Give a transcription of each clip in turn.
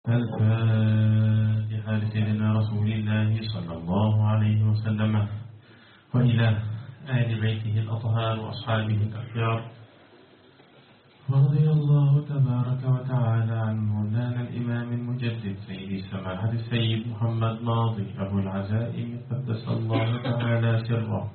الفاتحة لسيدنا رسول الله صلى الله عليه وسلم وإلى آل بيته الأطهار وأصحابه الأخيار. ورضي الله تبارك وتعالى عن مولانا الإمام المجدد سيد سماحة السيد محمد ماضي أبو العزائم قدس الله تعالى سره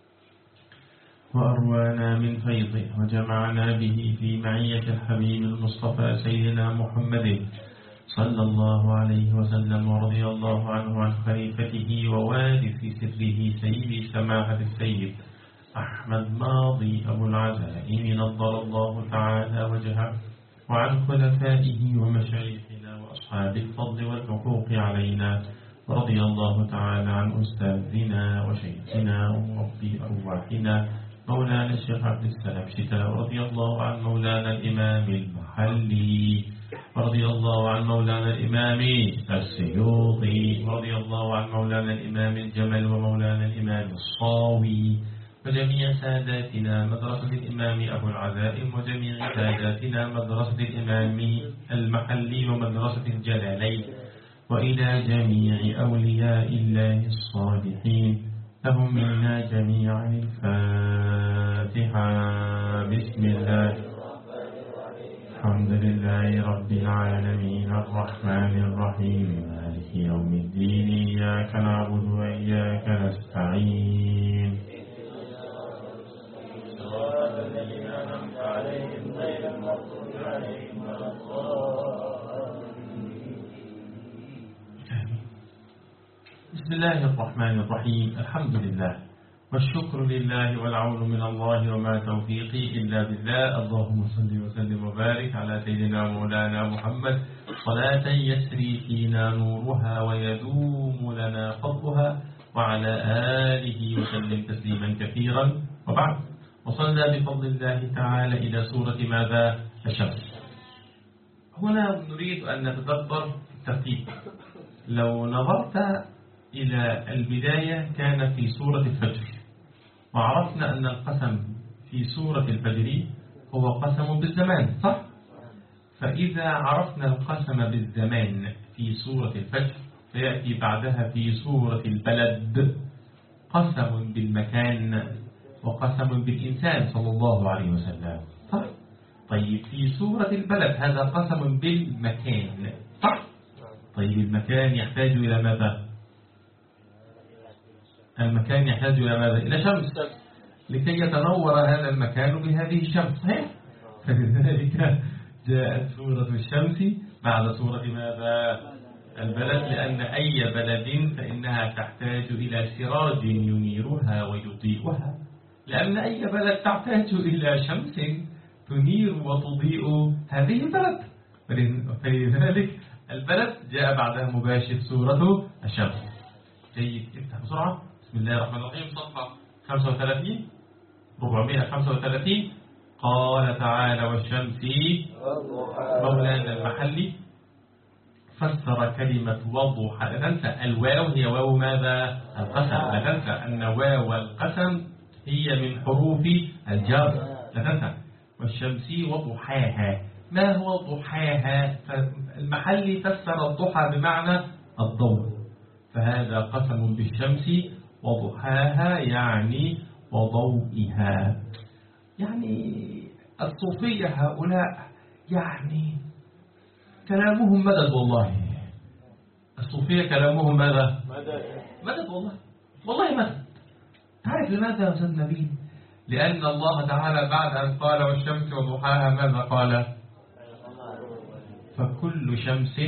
وأروانا من فيضه وجمعنا به في معية الحبيب المصطفى سيدنا محمد صلى الله عليه وسلم. ورضي الله عنه عن خليفته ووارث سره سيد سماحة السيد أحمد ماضي أبو العزائم نضر الله تعالى وجهه، وعن خلفائه ومشايخنا وأصحاب الفضل والحقوق علينا. ورضي الله تعالى عن أستاذنا وشيخنا ومربي أرواحنا مولانا الشيخ عبد السلام شتاء. ورضي الله عن مولانا الإمام المحلي، ورضي الله عن مولانا الإمام السيوطي، ورضي الله عن مولانا الإمام الجمل ومولانا الإمام الصاوي، وجميع ساداتنا مدرسة الإمام أبو العزائم، وجميع ساداتنا مدرسة الإمام المحلي ومدرسة الجلالين، وإلى جميع أولياء الله الصالحين. لهم منا جميعا الفاتحة. بسم الله الحمد لله رب العالمين الرحمن الرحيم مالك يوم الدين إياك نعبد وإياك نستعين. صراط الذين أنعمت عليهم غير المغضوب عليهم ولا الضالين. بسم الله الرحمن الرحيم. الحمد لله والشكر لله والعون من الله وما توفيقي إلا بالله. اللهم صل وسلم وبارك على سيدنا مولانا محمد صلاة يسري فينا نورها ويدوم لنا فضلها، وعلى آله وسلم تسليما كثيرا. وبعد، وصلنا بفضل الله تعالى إلى سورة ماذا؟ الشمس. هنا نريد أن نتدبر الترتيب. لو نظرت إلى البداية كان في سورة الفجر، وعرفنا أن القسم في سورة الفجر هو قسم بالزمان، صح؟ فإذا عرفنا القسم بالزمان في سورة الفجر فيأتي بعدها في سورة البلد قسم بالمكان وقسم بالإنسان صلى الله عليه وسلم، صح؟ طيب في سورة البلد هذا قسم بالمكان، صح؟ طيب المكان يحتاج إلى ماذا؟ المكان يحتاج إلى ماذا؟ إلى شمس لكي يتنور هذا المكان بهذه الشمس، صحيح؟ فلذلك جاءت سورة الشمس بعد سورة ماذا؟ البلد، لأن أي بلد فإنها تحتاج إلى سراج ينيرها ويضيئها، لأن أي بلد تحتاج إلى شمس تنير وتضيء هذه البلد. فلذلك البلد جاء بعدها مباشر سورة الشمس. جيد، افتح بسرعة. بسم الله الرحمن الرحيم. صفحة 35 435. قال تعالى والشمس. مولانا المحلي فسر كلمة وضوح. لا تنسى الواو هي واو ماذا؟ القسم. لا تنسى أن واو القسم هي من حروف الجر. لا تنسى. والشمس وضحاها. ما هو ضحاها؟ المحلي فسر الضحى بمعنى الضوء، فهذا قسم بالشمس وضحاها يعني وضوئها. يعني الصوفية هؤلاء يعني كلامهم مدد، والله الصوفية كلامهم ماذا؟ مدد، والله مدد. تعرف لماذا يا أستاذ نبيل؟ لأن الله تعالى بعد أن قال والشمس وضحاها ماذا قال؟ فكل شمس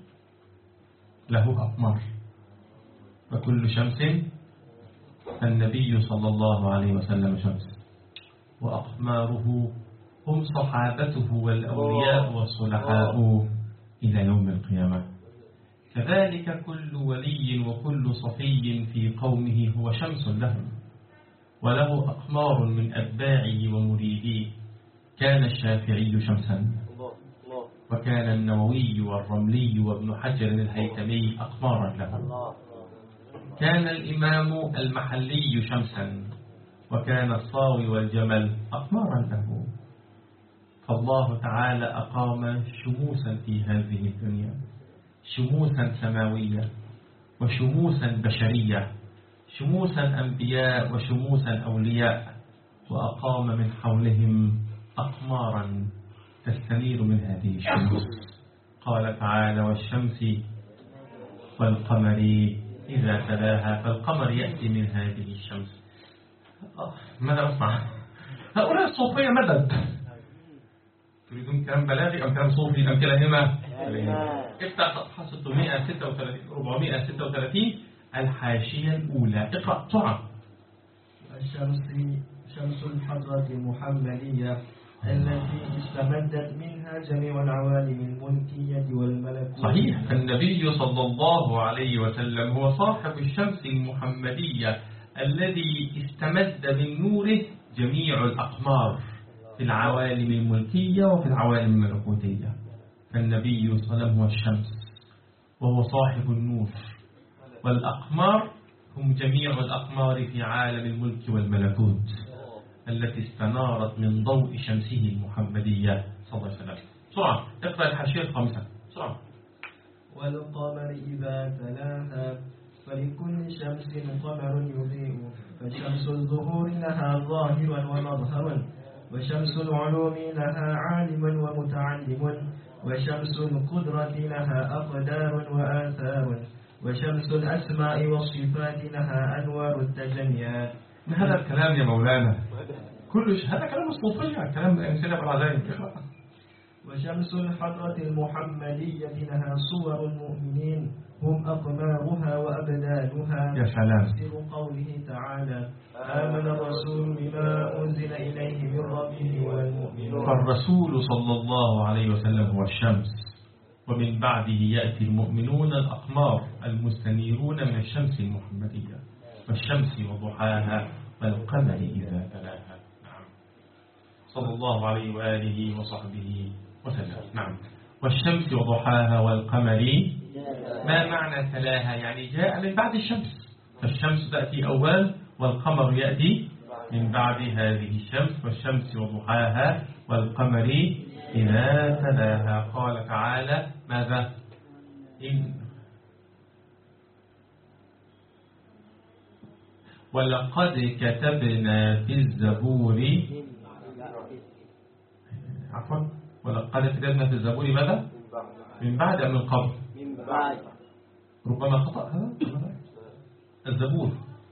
له أقمار، فكل شمس. النبي صلى الله عليه وسلم شمس، وأقماره هم صحابته والأولياء والصلحاء إلى يوم القيامة. كذلك كل ولي وكل صفي في قومه هو شمس لهم، وله أقمار من أتباعه ومريديه. كان الشافعي شمسا، وكان النووي والرملي وابن حجر الهيثمي أقمارا له. كان الإمام المحلي شمسا، وكان الصاوي والجمل أقمارا له. فالله تعالى أقام شموسا في هذه الدنيا، شموسا سماوية وشموسا بشرية، شموسا أنبياء وشموسا أولياء، وأقام من حولهم أقمارا تستنير من هذه الشموس. قال تعالى: والشمس والقمر إذا تلاها. فالقمر يأتي من هذه الشمس. ماذا أصنع؟ هؤلاء الصوفية مدد. تريدون كلام بلاغي أم كلام صوفي؟ الأمثلة هنا افتح صفحة 436 الحاشية الأولى. اقرأ بسرعة. شمس الحضرة المحمدية التي استمدت منها جميع العوالم الملكية والملكوت. صحيح. النبي صلى الله عليه وسلم هو صاحب الشمس المحمدية الذي استمد من نوره جميع الأقمار في العوالم الملكية وفي العوالم الملكوتية. فالنبي صلى الله عليه وسلم هو الشمس وهو صاحب النور، والأقمار هم جميع الأقمار في عالم الملك والملكوت التي استنارت من ضوء شمسه المحمدية صلى الله عليه وسلم. بسرعة اقرأ الحاشية الخامسة بسرعة. والقمر إذا تلاها فلكل شمس قمر يضيء، فشمس الظهور لها ظاهر ومظهر، وشمس العلوم لها عالم ومتعلم، وشمس القدرة لها أقدار وآثار، وشمس الأسماء والصفات لها أنوار التجليات. هذا الكلام يا مولانا هذا كلام الصوفية، كلام الأمثلة بالعزائم. وشمس الحضرة المحمدية لها صور المؤمنين هم أقمارها وأبدالها. يا سلام. تفسير قوله تعالى: آمن الرسول بما أنزل إليه من ربه والمؤمنون. فالرسول صلى الله عليه وسلم هو الشمس، ومن بعده يأتي المؤمنون الأقمار المستنيرون من الشمس المحمدية، والشمس وضحاها والقمر إذا تلاها. نعم. صلى الله عليه وآله وصحبه وسلم. نعم. والشمس وضحاها والقمر. ما معنى تلاها؟ يعني جاء من بعد الشمس، فالشمس تأتي أول والقمر يأتي من بعد هذه الشمس. والشمس وضحاها والقمر إذا تلاها. قال تعالى: ماذا؟ ولقد كتبنا في الزبور. عفوا، ولقد كتبنا في الزبور ماذا؟ من بعد أم من قبل؟ من بعد. ربما خطأ هذا. الزبور.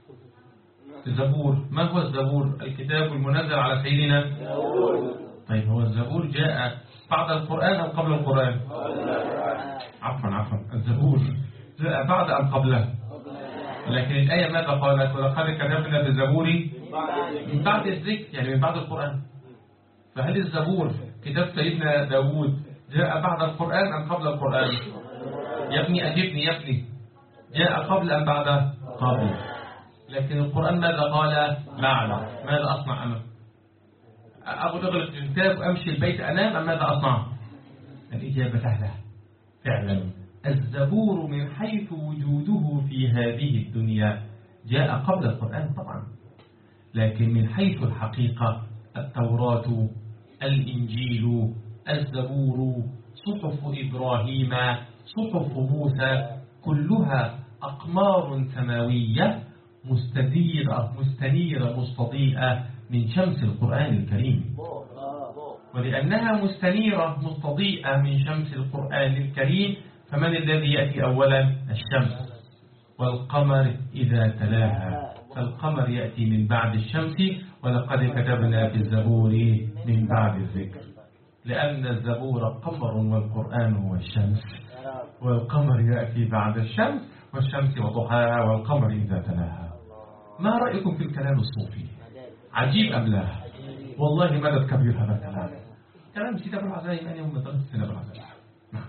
ما هو الزبور؟ الكتاب المنزل على سيدنا. طيب، هو الزبور جاء بعد القرآن أو قبل القرآن؟ عفوا، الزبور جاء بعد أم قبله؟ لكن الآية ماذا قالت؟ ولقد كتبنا في الزبور من بعد الذكر، يعني من بعد القرآن. فهل الزبور كتاب سيدنا داود جاء بعد القرآن أم قبل القرآن؟ يا ابني أجبني يا ابني، جاء قبل أم بعد؟ قبل. لكن القرآن ماذا قال؟ بعد. ماذا أصنع أنا؟ أغلق الكتاب وأمشي البيت أنام أم ماذا أصنع؟ الإجابة سهلة فعلا. الزبور من حيث وجوده في هذه الدنيا جاء قبل القرآن طبعا، لكن من حيث الحقيقة التوراة، الإنجيل، الزبور، صحف إبراهيم، صحف موسى، كلها أقمار سماوية مستنيرة مستضيئة من شمس القرآن الكريم. ولأنها مستنيرة مستضيئة من شمس القرآن الكريم، فمن الذي يأتي أولا؟ الشمس. والقمر إذا تلاها، فالقمر يأتي من بعد الشمس. ولقد كتبنا في الزبور من بعد الذكر، لأن الزبور قمر والقرآن هو الشمس، والقمر يأتي بعد الشمس. والشمس وضحاها والقمر إذا تلاها. ما رأيكم في الكلام الصوفي؟ عجيب أم لا؟ والله مدد كبير هذا الكلام. كلام سيدنا أبو العزائم أن يوم مدرسة سيدنا أبو العزائم. نعم.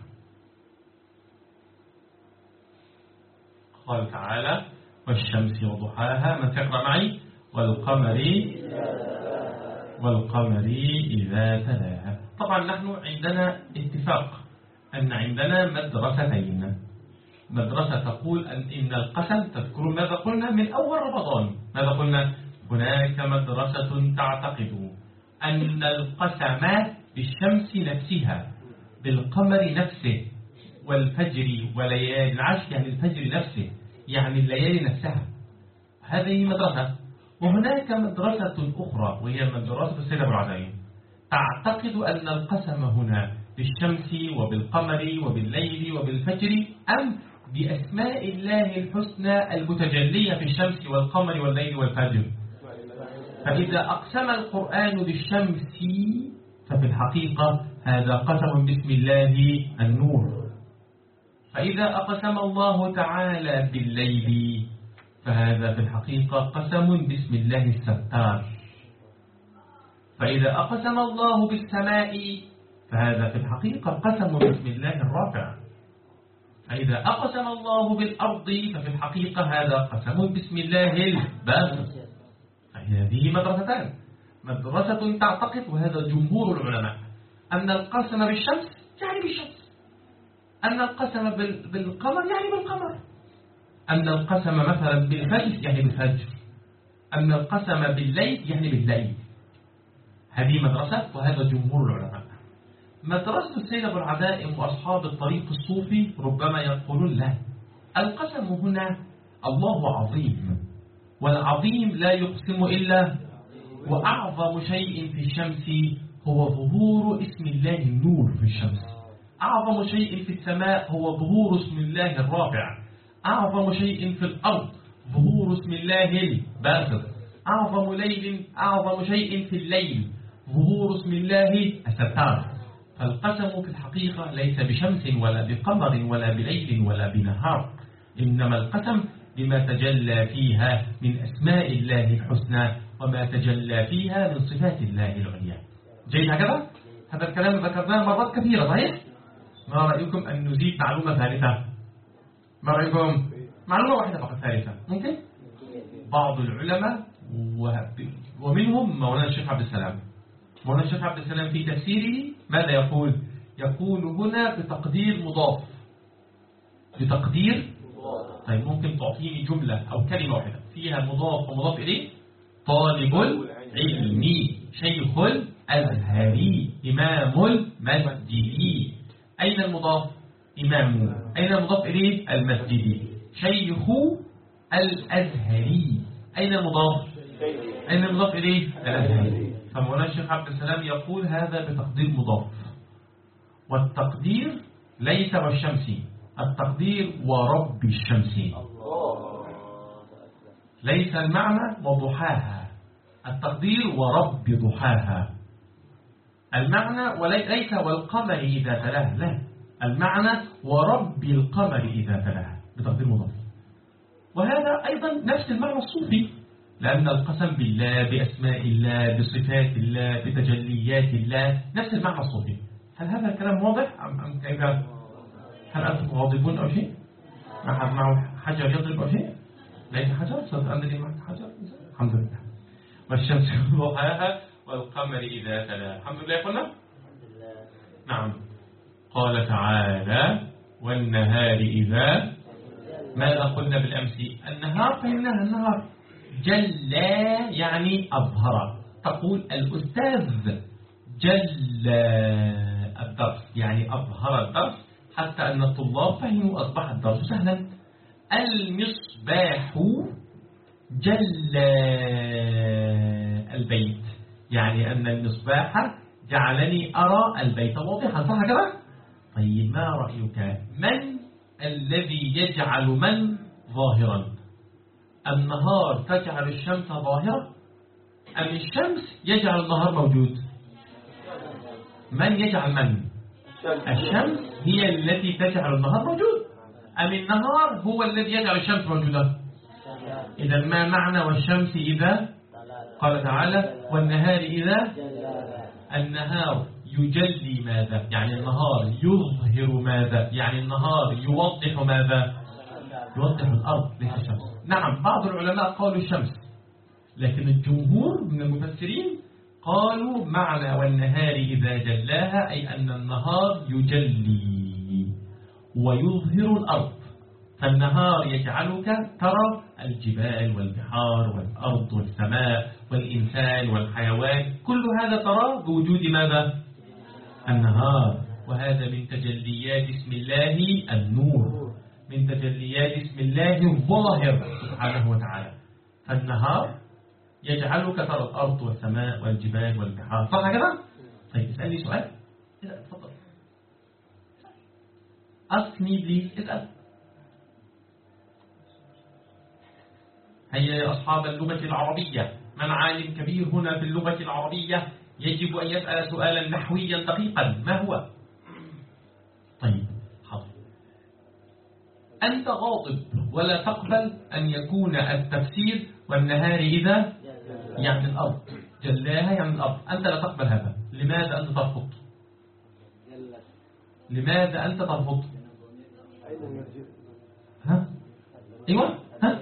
قال تعالى: والشمس وضحاها. من تقرأ معي؟ والقمر إذا تلاها. طبعا نحن عندنا اتفاق أن عندنا مدرستين. مدرسة تقول إن القسم، تذكرون ماذا قلنا من أول رمضان؟ ماذا قلنا؟ هناك مدرسة تعتقد أن القسم بالشمس نفسها، بالقمر نفسه، والفجر وليالي العشر، يعني الفجر نفسه، يعني الليالي نفسها. هذه مدرسة. وهناك مدرسة أخرى وهي مدرسة السيد أبو العزائم، تعتقد أن القسم هنا بالشمس وبالقمر وبالليل وبالفجر أم بأسماء الله الحسنى المتجلية في الشمس والقمر والليل والفجر. فإذا أقسم القرآن بالشمس ففي الحقيقة هذا قسم باسم الله النور. فإذا أقسم الله تعالى بالليل فهذا في الحقيقة قسم باسم الله الستار. فإذا أقسم الله بالسماء فهذا في الحقيقة قسم باسم الله الرافع. فإذا أقسم الله بالأرض ففي الحقيقة هذا قسم باسم الله الباسط. فهذه مدرستان، مدرسة تعتقد وهذا جمهور العلماء أن القسم بالشمس يعني بالشمس، أن القسم بالقمر يعني بالقمر، أن القسم مثلا بالفجر يعني بالفجر، أن القسم بالليل يعني بالليل. هذه مدرسة وهذا جمهور العلماء. مدرسة السيد أبو العزائم وأصحاب الطريق الصوفي ربما يقولون لا، القسم هنا الله عظيم، والعظيم لا يقسم إلا، وأعظم شيء في الشمس هو ظهور اسم الله النور في الشمس، أعظم شيء في السماء هو ظهور اسم الله الرافع، أعظم شيء في الأرض ظهور اسم الله الباسط، أعظم شيء في الليل ظهور اسم الله الستار. فالقسم في الحقيقة ليس بشمس ولا بقمر ولا بليل ولا بنهار، إنما القسم بما تجلى فيها من أسماء الله الحسنى وما تجلى فيها من صفات الله العليا. جيد هكذا؟ هذا الكلام ذكرناه مرات كثيرة صحيح؟ ما رأيكم أن نزيد معلومة ثالثة؟ ما رأيكم؟ معلومة واحدة فقط ثالثة ممكن؟ بعض العلماء ومنهم مولانا الشيخ عبد السلام. مولانا الشيخ عبد السلام في تفسيره ماذا يقول؟ يقول هنا بتقدير مضاف. بتقدير، طيب ممكن تعطيني جملة أو كلمة واحدة فيها مضاف ومضاف إليه؟ طالب العلم، شيخ الأزهري، إمام المسجد. أين المضاف؟ إمام. أين المضاف إليه؟ المسجد. شيخ الأزهري. أين المضاف؟ أين المضاف إليه؟ الأزهري. فمولانا الشيخ عبد السلام يقول هذا بتقدير مضاف، والتقدير ليس والشمس، التقدير ورب الشمس. ليس المعنى وضحاها، التقدير ورب ضحاها. المعنى وليس والقمر إذا تلاها، لا، المعنى ورب القمر إذا تلاها بتقدير مضاف. وهذا أيضا نفس المعنى الصوفي، لأن القسم بالله، بأسماء الله، بصفات الله، بتجليات الله، نفس المعنى الصوفي. هل هذا الكلام واضح أم كيف؟ هل أنتم غاضبون أو شيء؟ أحد معه حجر يضرب أو شيء؟ ليس حجر؟ صدق معك حجر؟ الحمد لله. والشمس ضحاها والقمر إذا تلاها. الحمد لله قلنا؟ نعم. قال تعالى والنهار إذا، ماذا قلنا بالأمس؟ النهار فهمناها، النهار جلى يعني أظهر. تقول الأستاذ جلى الدرس يعني أظهر الدرس، حتى أن الطلاب فهموا أصبح الدرس سهلا. المصباح جلى البيت، يعني أن المصباح جعلني أرى البيت واضحا، صح كده؟ طيب ما رأيك؟ من الذي يجعل من ظاهرا؟ النهار تجعل الشمس ظاهرة أم الشمس يجعل النهار موجود؟ من يجعل من؟ الشمس هي التي تجعل النهار موجود أم النهار هو الذي يجعل الشمس موجودة؟ إذا ما معنى والشمس إذا؟ قال تعالى والنهار إذا. النهار يجلي ماذا؟ يعني النهار يظهر ماذا؟ يعني النهار يوضح ماذا؟ يوضح الأرض ليس الشمس. نعم بعض العلماء قالوا الشمس، لكن الجمهور من المفسرين قالوا معنى والنهار إذا جلاها أي أن النهار يجلي ويظهر الأرض. فالنهار يجعلك ترى الجبال والبحار والأرض والسماء والإنسان والحيوان، كل هذا ترى بوجود ماذا؟ النهار. وهذا من تجليات اسم الله النور، من تجليات اسم الله الظاهر سبحانه وتعالى. فالنهار يجعلك ترى الأرض والسماء والجبال والبحار، صح كده؟ طيب اسألني سؤال. اسأل، اتفضل. Ask me please. اسأل. هيا يا أصحاب اللغة العربية، من عالم كبير هنا في اللغة العربية يجب أن يسأل سؤالا نحويا دقيقا. ما هو؟ طيب حاضر. أنت غاضب ولا تقبل أن يكون التفسير والنهار إذا يعني الأرض جلاها يعني الأرض، أنت لا تقبل هذا. لماذا أنت ترفض؟ لماذا أنت ترفض؟ ها؟ أيوة ها؟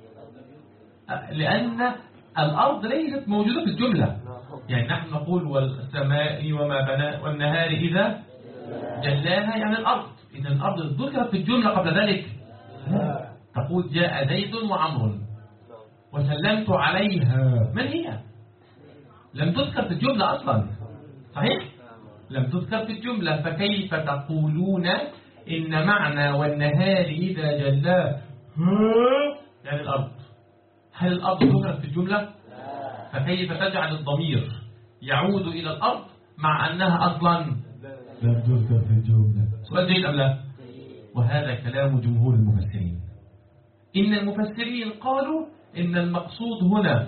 لأن الأرض ليست موجودة في الجملة. يعني نحن نقول والسماء وما بنى والنهار إذا جلاها يعني الأرض، إذا الأرض ذكرت في الجملة قبل ذلك. تقول جاء زيد وعمر وسلمت عليها، من هي؟ لم تذكر في الجملة أصلا، صحيح؟ لم تذكر في الجملة، فكيف تقولون إن معنى والنهار إذا جلاه يعني الأرض؟ هل الأرض ذكرت في الجملة؟ فكيف تجعل الضمير يعود إلى الأرض مع أنها أصلا لم تذكر في الجملة؟ سؤال جيد أم لا؟ وهذا كلام جمهور المفسرين. إن المفسرين قالوا إن المقصود هنا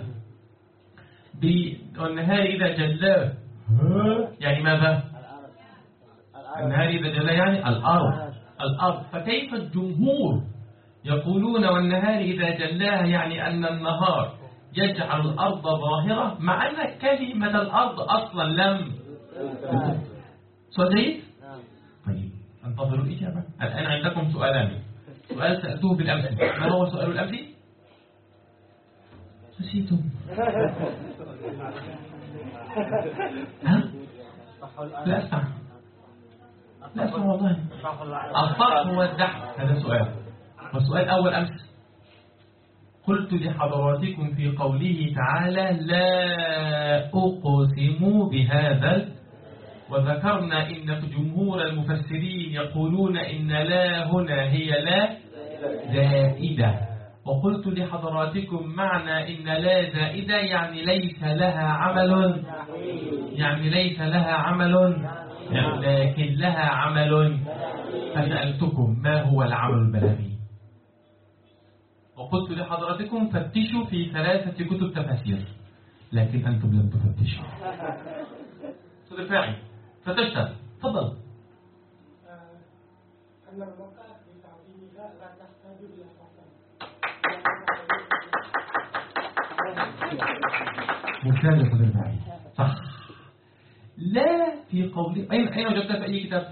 بالنهار إذا جلاه يعني ماذا؟ النهار إذا جلاه يعني الأرض. فكيف الجمهور يقولون والنهار إذا جلاها يعني أن النهار يجعل الأرض ظاهرة مع أن كلمة الأرض أصلا لم. سؤال جيد؟ طيب انتظروا الإجابة. الآن عندكم سؤالان. سؤال سألتوه بالأمس، ما هو سؤال الأمس؟ نسيتم؟ ها؟ لا أسمع والله. الطرح والدحر، هذا سؤال. والسؤال الأول أمس قلت لحضراتكم في قوله تعالى لا أقسم بهذا، وذكرنا إن جمهور المفسرين يقولون إن لا هنا هي لا زائدة، وقلت لحضراتكم معنى إن لا زائدة يعني ليس لها عمل، لكن لها عمل. فسألتكم ما هو العمل البلاغي؟ وقلت لحضراتكم فتشوا في 3 كتب تفاسير، لكن أنتم لم تفتشوا. صدق فاعل فتشت. تفضل. ممتاز يا صدق فاعل، صح. لا في قولي أين وجدتها في أي كتاب؟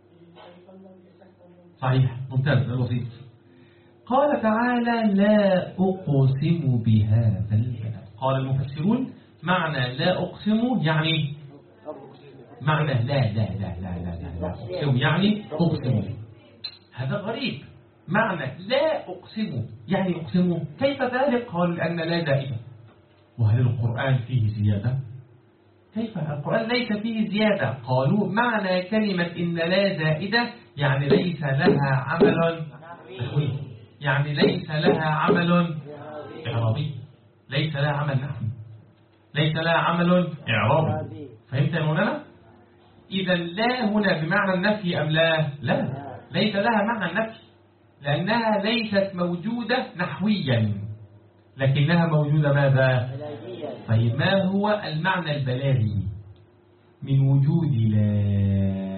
صحيح، ممتاز، الوسيط. قال تعالى لا أقسم بهذا البلد. قال المفسرون معنى لا أقسم يعني معنى لا أقسم يعني أقسم. هذا غريب. معنى لا أقسم يعني أقسم، كيف ذلك؟ قالوا لأن لا زائدة. وهل القرآن فيه زيادة؟ كيف؟ القرآن ليس فيه زيادة. قالوا معنى كلمة إن لا زائدة يعني ليس لها عمل نحوي، يعني ليس لها عمل إعرابي، ليس لها عمل نحوي، ليس لها عمل إعرابي. فهمت يا مولانا؟ إذا لا هنا بمعنى النفي أم لا؟ لا، ليس لها معنى النفي، لأنها ليست موجودة نحويا، لكنها موجودة ماذا؟ طيب ما هو المعنى البلاغي من وجود لا؟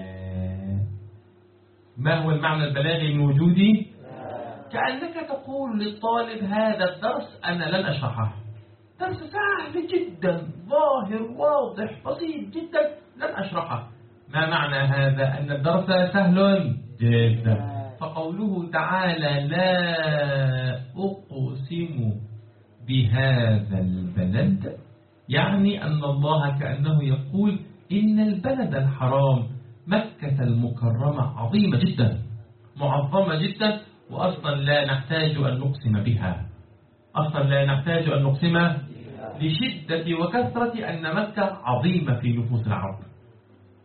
ما هو المعنى البلاغي من وجود؟ كأنك تقول للطالب هذا الدرس أنا لن أشرحه، درس سهل جدا ظاهر واضح بسيط جدا لن أشرحه. ما معنى هذا؟ أن الدرس سهل جدا. فقوله تعالى لا أقسم بهذا البلد يعني أن الله كأنه يقول إن البلد الحرام مكة المكرمة عظيمة جدا معظمة جدا، وأصلا لا نحتاج أن نقسم بها، أصلا لا نحتاج أن نقسم لشدة وكثرة أن مكة عظيمة في نفوس العرب.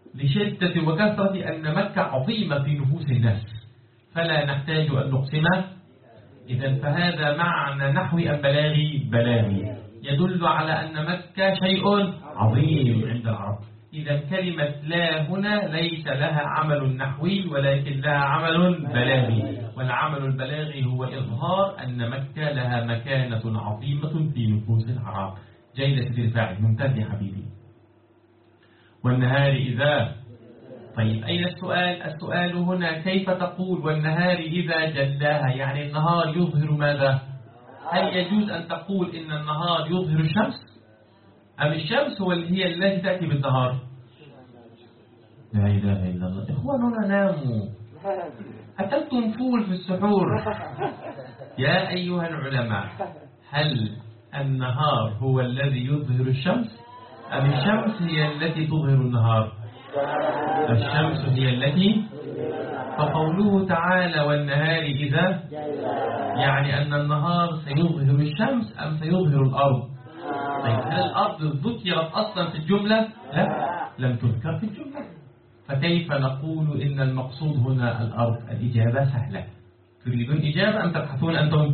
لشدة وكثرة أن مكة عظيمة في نفوس الناس فلا نحتاج أن نقسمها. إذا فهذا معنى نحوي أم بلاغي؟ بلاغي، يدل على أن مكة شيء عظيم عند العرب. إذا كلمة لا هنا ليس لها عمل نحوي ولكن لها عمل بلاغي، والعمل البلاغي هو إظهار أن مكة لها مكانة عظيمة في نفوس العرب. جيد سيدي الفاعل، ممتاز يا حبيبي. والنهار إذا، طيب أين السؤال؟ السؤال هنا كيف تقول والنهار إذا جلاها؟ يعني النهار يظهر ماذا؟ هل يجوز أن تقول إن النهار يظهر الشمس أم الشمس هي التي تأتي بالنهار؟ لا إله إلا الله. إخواننا ناموا، أكلتم فول في السحور. يا أيها العلماء، هل النهار هو الذي يظهر الشمس أم الشمس هي التي تظهر النهار؟ الشمس هي التي. فقوله تعالى والنهار إذا، يعني أن النهار سيظهر الشمس أم سيظهر الأرض؟ طيب هل الأرض ذكرت أصلا في الجملة؟ لا، لم تذكر في الجملة. فكيف نقول إن المقصود هنا الأرض؟ الإجابة سهلة. تريدون إجابة أم تبحثون أنتم؟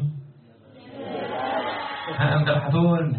أم تبحثون؟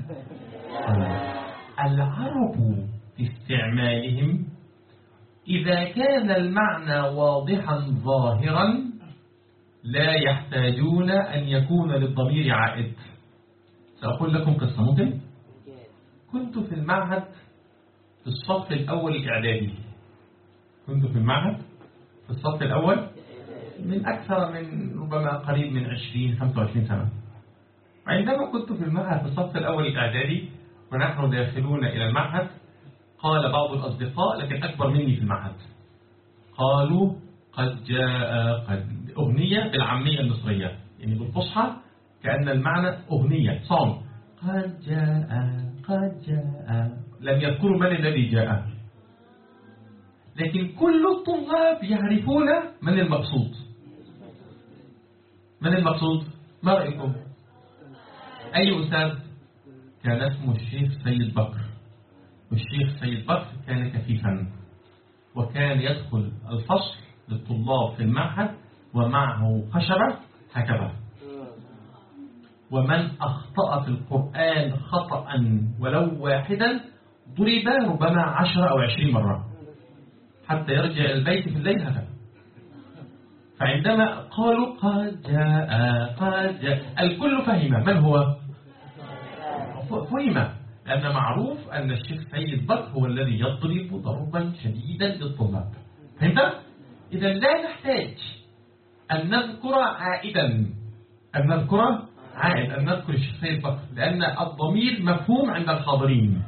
العرب في استعمالهم إذا كان المعنى واضحا ظاهرا لا يحتاجون أن يكون للضمير عائد. سأقول لكم قصة ممكن؟ كنت في المعهد في الصف الأول الإعدادي. كنت في المعهد في الصف الأول من أكثر من ربما قريب من 20-25 سنة. عندما كنت في المعهد في الصف الأول الإعدادي ونحن داخلون إلى المعهد، قال بعض الأصدقاء لكن أكبر مني في المعهد، قالوا قد جاء أغنية بالعامية المصرية، يعني بالفصحى كأن المعنى أغنية صوم، قد جاء. لم يذكروا من الذي جاء، لكن كل الطلاب يعرفون من المقصود. من المقصود؟ ما رأيكم؟ أي أستاذ؟ كان اسمه الشيخ سيد بكر. والشيخ سيد بكر كان كفيفا، وكان يدخل الفصل للطلاب في المعهد ومعه خشبة هكذا، ومن أخطأ في القرآن خطأ ولو واحدا ضرب ربما 10 أو 20 مرة حتى يرجع إلى البيت في الليل هكذا. فعندما قالوا قد جاء الكل فهم من هو؟ فهم، لأن معروف أن الشيخ سيد بكر هو الذي يضرب ضربا شديدا للطلاب. فهمت؟ إذا لا نحتاج أن نذكر عائدا، أن نذكر الشيخ سيد بكر، لأن الضمير مفهوم عند الحاضرين.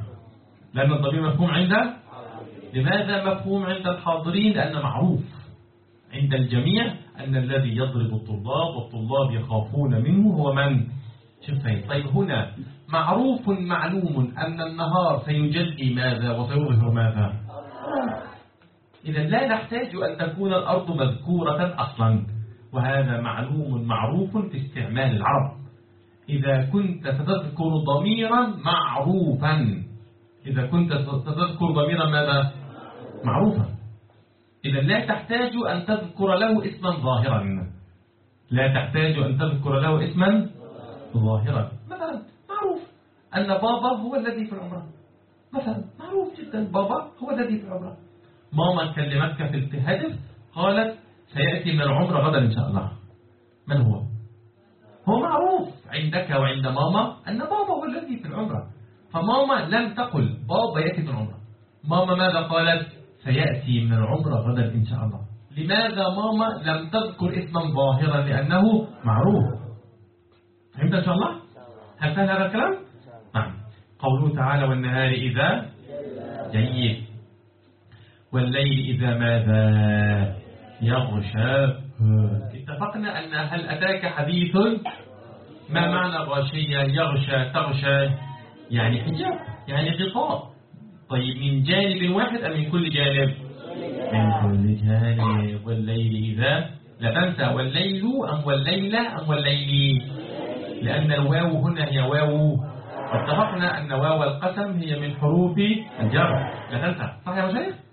لماذا مفهوم عند الحاضرين؟ لأن معروف عند الجميع أن الذي يضرب الطلاب والطلاب يخافون منه هو من؟ شيخ سيد. طيب هنا معروف معلوم أن النهار سيجلي ماذا وسيظهر ماذا؟ إذا لا نحتاج أن تكون الأرض مذكورة أصلا، وهذا معلوم معروف في استعمال العرب. إذا كنت ستذكر ضميرا معروفا، إذا كنت ستذكر ضميرا ماذا؟ معروفا. إذا لا تحتاج أن تذكر له اسما ظاهرا، لا تحتاج أن تذكر له اسما ظاهرا. مثلا معروف أن بابا هو الذي في العمرة، مثلا معروف جدا بابا هو الذي في العمرة. ماما كلمتك في الهاتف قالت سيأتي من العمرة غدا إن شاء الله. من هو؟ هو معروف عندك وعند ماما أن بابا هو الذي في العمرة، فماما لم تقل بابا يأتي من العمرة. ماما ماذا قالت؟ سيأتي من العمرة غدا إن شاء الله. لماذا ماما لم تذكر اسما ظاهرا؟ لأنه معروف. فهمت إن شاء الله؟ هل فهم هذا الكلام؟ نعم. قوله تعالى والنهار إذا، جيد. والليل إذا ماذا؟ يغشى. اتفقنا أن هل أتاك حديث؟ ما معنى غاشية؟ يغشى، تغشى، يعني حجاب، يعني غطاء. طيب من جانب واحد أم من كل جانب؟ من كل جانب. والليل إذا، لا تنسى والليل أم والليلة أم والليل، لأن الواو هنا هي واو، واتفقنا أن واو القسم هي من حروف الجر، لا تنسى. صح يا مشايخ؟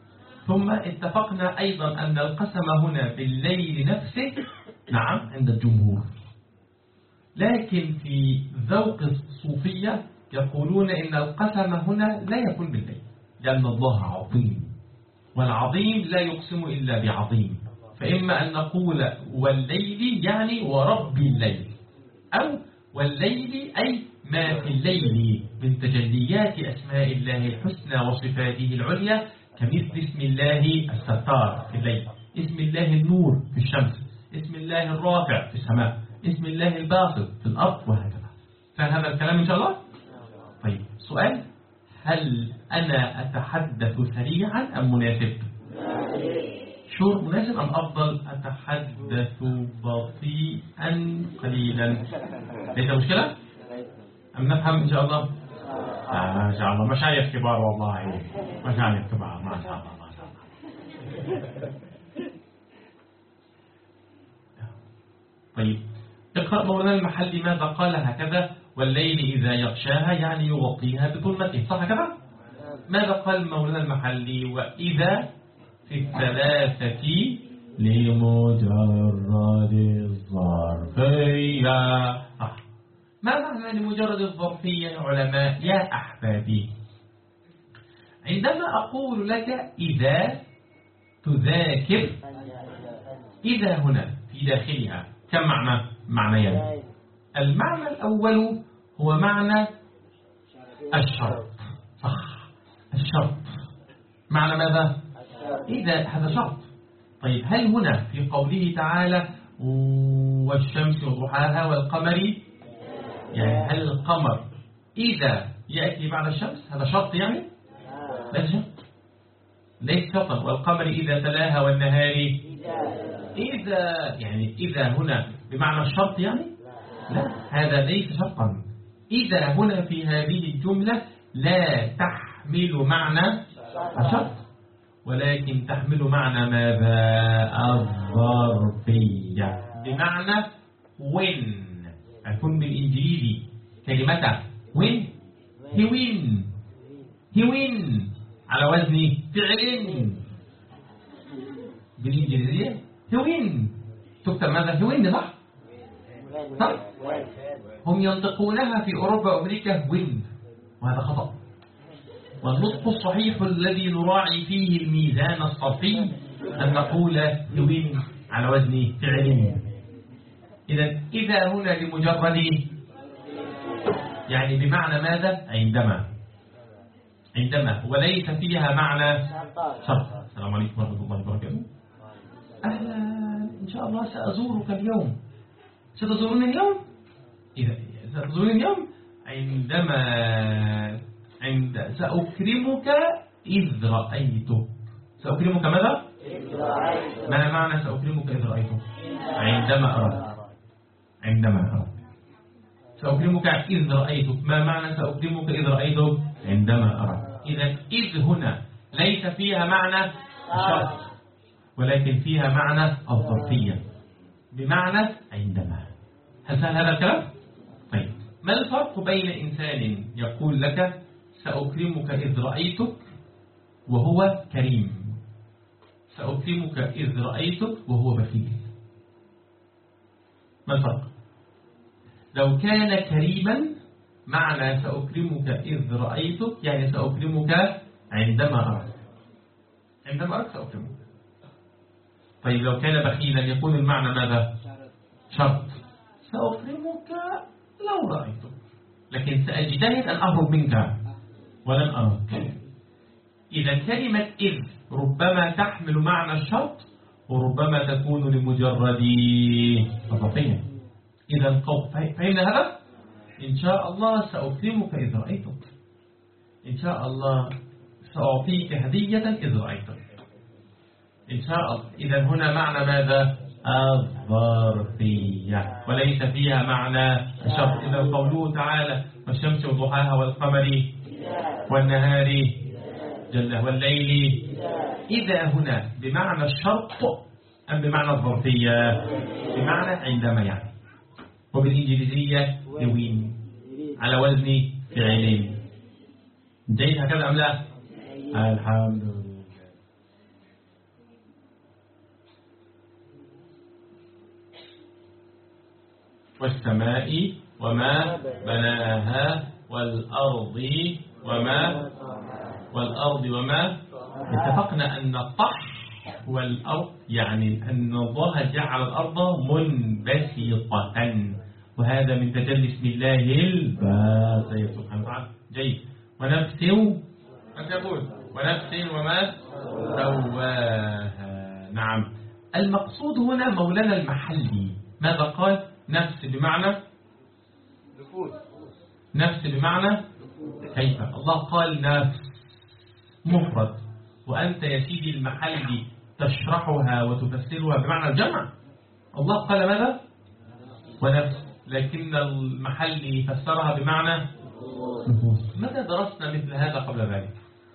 ثم اتفقنا أيضا أن القسم هنا بالليل نفسه نعم عند الجمهور، لكن في ذوق الصوفية يقولون إن القسم هنا لا يكون بالليل، لأن الله عظيم، والعظيم لا يقسم إلا بعظيم، فإما أن نقول والليل يعني ورب الليل، أو والليل أي ما في الليل من تجليات أسماء الله الحسنى وصفاته العليا، كمثل اسم الله الستار في الليل، اسم الله النور في الشمس، اسم الله الرافع في السماء، اسم الله الباسط في الأرض، وهكذا. فهذا الكلام إن شاء الله. طيب سؤال: هل أنا أتحدث سريعا أم مناسب؟ شور مناسب أم أفضل أتحدث بطيئا قليلا؟ ليس مشكلة؟ أم نفهم إن شاء الله؟ ما شاء الله، مشايخ كبار والله، مشايخ كبار ما شاء الله ما شاء الله. طيب اقرأ مولانا المحلي ماذا قال هكذا: والليل إذا يغشاها يعني يغطيها بظلمته، صح كذا؟ ماذا قال مولانا المحلي؟ وإذا في الثلاثة لمجرد الظرفية. ما معنى لمجرد الظرفية يا علماء؟ يا أحبابي، عندما أقول لك إذا تذاكر، إذا هنا في داخلها كم معنى؟ معنيين. المعنى الأول هو معنى الشرط، صح، الشرط معنى ماذا؟ إذا، هذا شرط. طيب هل هنا في قوله تعالى والشمس وضحاها والقمر، يعني هل القمر إذا يأتي بعد الشمس هذا شرط يعني؟ ليس شرط، ليس شرطا. والقمر إذا تلاها والنهار إذا، يعني إذا هنا بمعنى الشرط يعني؟ لا، هذا ليس شرطا. إذا هنا في هذه الجملة لا تحمل معنى الشرط، ولكن تحمل معنى ماذا؟ الظرفية، بمعنى when، يكون بالإنجليزي كلمة when، he win على وزن فعل، بالإنجليزية he win تكتب ماذا؟ he win، صح؟ صح؟ هم ينطقونها في أوروبا وأمريكا win، وهذا خطأ. والنطق الصحيح الذي نراعي فيه الميزان الصرفي أن نقول he win على وزن فعل. إذا هنا لمجرد، يعني بمعنى ماذا؟ عندما، وليس فيها معنى شرط. السلام عليكم ورحمة الله وبركاته. أهلا، إن شاء الله سأزورك اليوم. ستزورني اليوم؟ إذا ستزورني اليوم سأكرمك إذ رأيتك. سأكرمك ماذا؟ ما معنى سأكرمك إذ رأيتك؟ عندما أراك. سأكرمك إذ رأيتك، ما معنى سأكرمك إذ رأيتك؟ عندما أراك. إذا إذ هنا ليس فيها معنى شرط، ولكن فيها معنى الظرفية، بمعنى عندما. هل سهل هذا الكلام؟ طيب ما الفرق بين إنسان يقول لك سأكرمك إذ رأيتك وهو كريم، سأكرمك إذ رأيتك وهو بخيل؟ ما الفرق؟ لو كان كريما معنى سأكرمك إذ رأيتك يعني سأكرمك عندما أراك، سأكرمك. طيب لو كان بخيلا يكون المعنى ماذا؟ شرط، سأكرمك لو رأيتك، لكن سأجتهد أن أهرب منك ولن أراك. إذا كلمة إذ ربما تحمل معنى الشرط وربما تكون لمجرد الظرفية. إذا فهمنا هذا؟ إن شاء الله سأكرمك إذ رأيتك، إن شاء الله سأعطيك هدية إذ رأيتك، إن شاء الله. إذا هنا معنى ماذا؟ الظرفية، وليس فيها معنى الشرط. إذا قوله تعالى والشمس وضحاها والقمر والنهار جل والليل، إذا هنا بمعنى الشرط أم بمعنى الظرفية؟ بمعنى عندما يعني، وبالإنجليزية يوين على وزن فعلين. جيد هكذا أم لا؟ الحمد لله. والسماء وما بناها والأرض وما اتفقنا أن الطح والأرض يعني أن الله جعل الأرض منبسطة، وهذا من تجلي اسم الله الباسط سبحانه وتعالى. جيد. ونفس وما سواها. نعم. المقصود هنا مولانا المحلي ماذا قال؟ نفس بمعنى كيف. الله قال نفس مفرد، وأنت يا سيدي المحلي تشرحها وتفسرها بمعنى الجمع. الله قال ماذا؟ ونفس، لكن المحلي فسرها بمعنى نفوس. متى درسنا مثل هذا قبل ذلك؟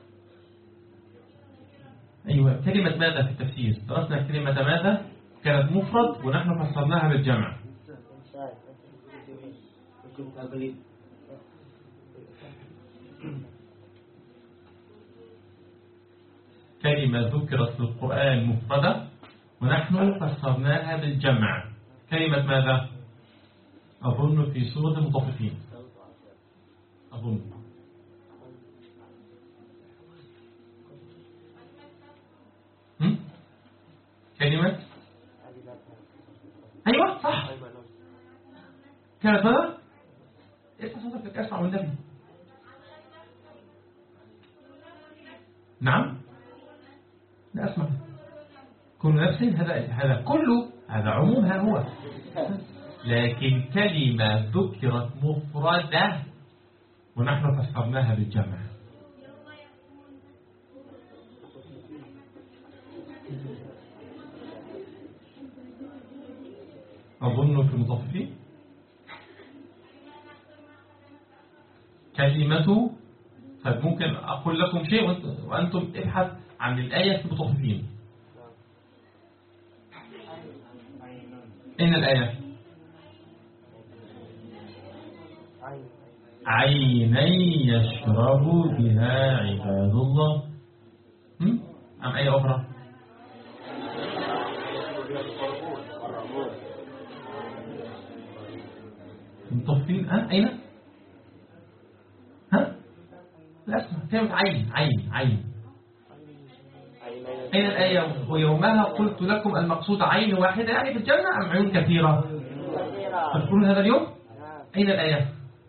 أيوة، كلمة ماذا في التفسير؟ درسنا كلمة ماذا كانت مفرد ونحن فسرناها بالجمع. كلمة ذكرت في القرآن مفردة ونحن فسرناها بالجمع. كلمة ماذا؟ أظن في سورة المطففين. أظن كلمة أيوة صح. كانت ماذا؟ إيه صوتك لك أسمع والنبي. نعم لا أسمع. كل نفس هذا كله هذا عمومها هو، لكن كلمة ذكرت مفردة ونحن فسرناها بالجمع. أظن في المطففين كلمة. طيب ممكن أقول لكم شيء وأنتم ابحث عن الآية في المطففين. أين الآية؟ عيني يشرب بها عباد الله. أم أي أخرى؟ المطففين. أين؟ لا اسمع كلمة عين. أين الآية؟ ويومها قلت لكم المقصود عين واحدة يعني في الجنة أم عيون كثيرة؟ تذكرون هذا اليوم؟ أين الآية؟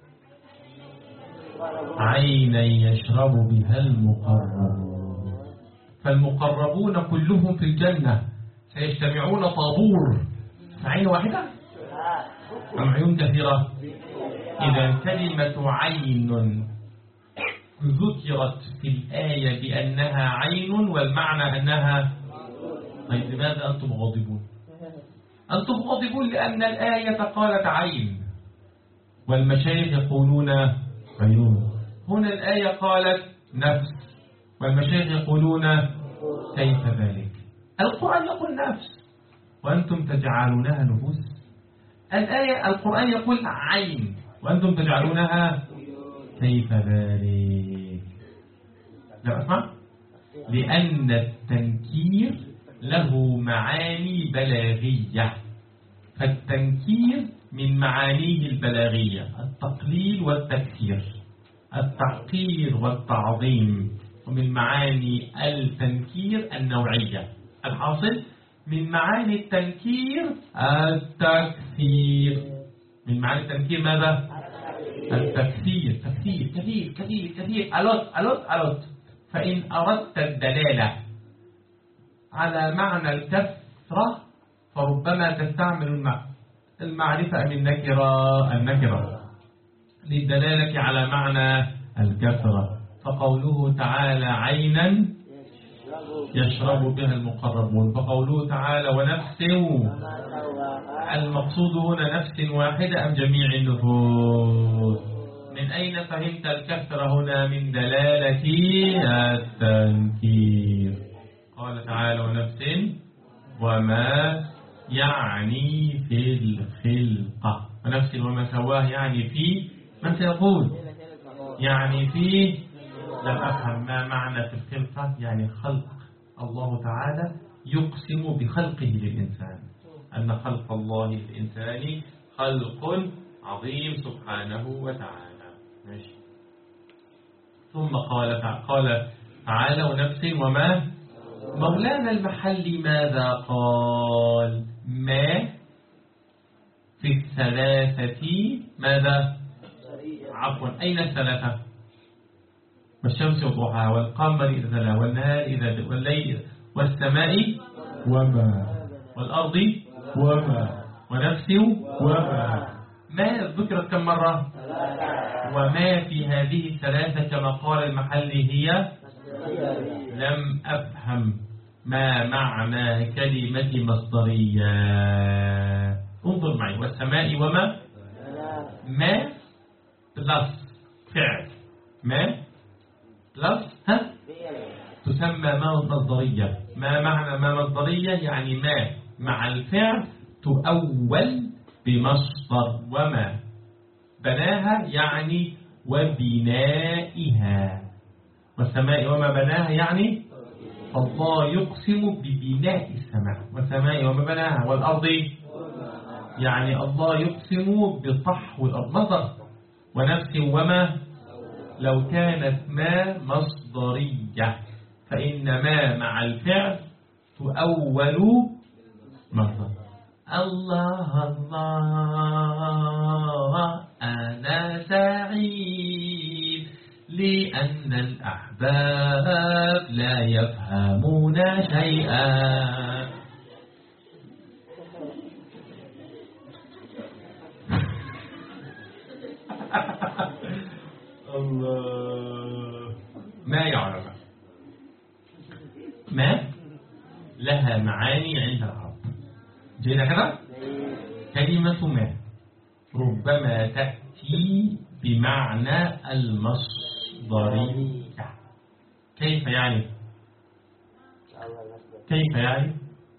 عيني يشرب بها المقربون. فالمقربون كلهم في الجنة سيجتمعون طابور عين واحدة أم عيون كثيرة؟ إذا كلمة عين ذكرت في الآية بأنها عين والمعنى أنها. طيب لماذا أنتم غاضبون؟ أنتم غاضبون لأن الآية قالت عين والمشايخ يقولون عيون. هنا الآية قالت نفس والمشايخ يقولون كيف ذلك؟ القرآن يقول نفس وأنتم تجعلونها نفوس. القرآن يقول عين وأنتم تجعلونها كيف ذلك؟ لا أسمع. لأن التنكير له معاني بلاغية، فالتنكير من معانيه البلاغية التقليل والتكثير، التحقير والتعظيم، ومن معاني التنكير النوعية. الحاصل من معاني التنكير التكثير. من معاني التنكير ماذا؟ التكثير. كثير كثير كثير كثير ألوت. فإن أردت الدلالة على معنى الكثرة فربما تستعمل المعرفة أم النكرة للدلالة على معنى الكثرة. فقوله تعالى عينا يشرب بها المقربون، فقوله تعالى ونفس. المقصود هنا نفس واحدة أم جميع النفوس؟ من أين فهمت الكثرة هنا؟ من دلالة التنكير. قال تعالى ونفس وما يعني في الخلقة. ونفس وما سواه يعني في من سيقول يعني في. لم أفهم ما معنى في الخلقة. يعني خلق. الله تعالى يقسم بخلقه للإنسان أن خلق الله للإنسان خلق عظيم سبحانه وتعالى. ماشي. ثم قال تعالى ونفس وما. مولانا المحلي ماذا قال؟ ما في الثلاثة ماذا؟ عفوا، أين الثلاثة؟ والشمس وضحاها والقمر إذا تلاها والنهار إذا والليل والسماء وما والأرض وما ونفس وما. ما ذكرت كم مرة؟ وما في هذه الثلاثة كما قال المحلي هي. لم أفهم ما معنى كلمة مصدرية. انظر معي. والسماء وما. ما بلس فعل. ما بلس تسمى ما مصدرية. ما معنى ما مصدرية؟ يعني ما مع الفعل تؤول بمصدر. وما بناها يعني وبنائها. والسماء وما بناها يعني الله يقسم ببناء السماء والسماء وما بناها. والأرض يعني الله يقسم بطحو الأرض. مصدر. ونفس وما لو كانت ما مصدرية فإن ما مع الفعل تؤول مصدر. الله الله أنا سعيد لأن الأحباب لا يفهمون شيئا. الله. ما يعرف ما لها معاني عند العرب. جينا كده. كلمة ما ربما تأتي بمعنى المصدرية. كيف يعني؟ كيف يعني؟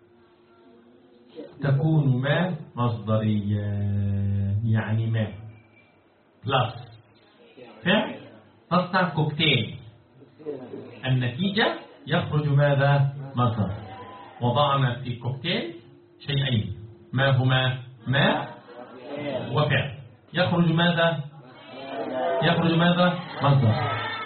تكون ما مصدرية يعني ما بلس فعل تصنع كوكتيل. النتيجة يخرج ماذا؟ مصدر. وضعنا في كوكتيل شيئين ما هما؟ ما وفعل. يخرج ماذا؟ يخرج ماذا؟ مصدر.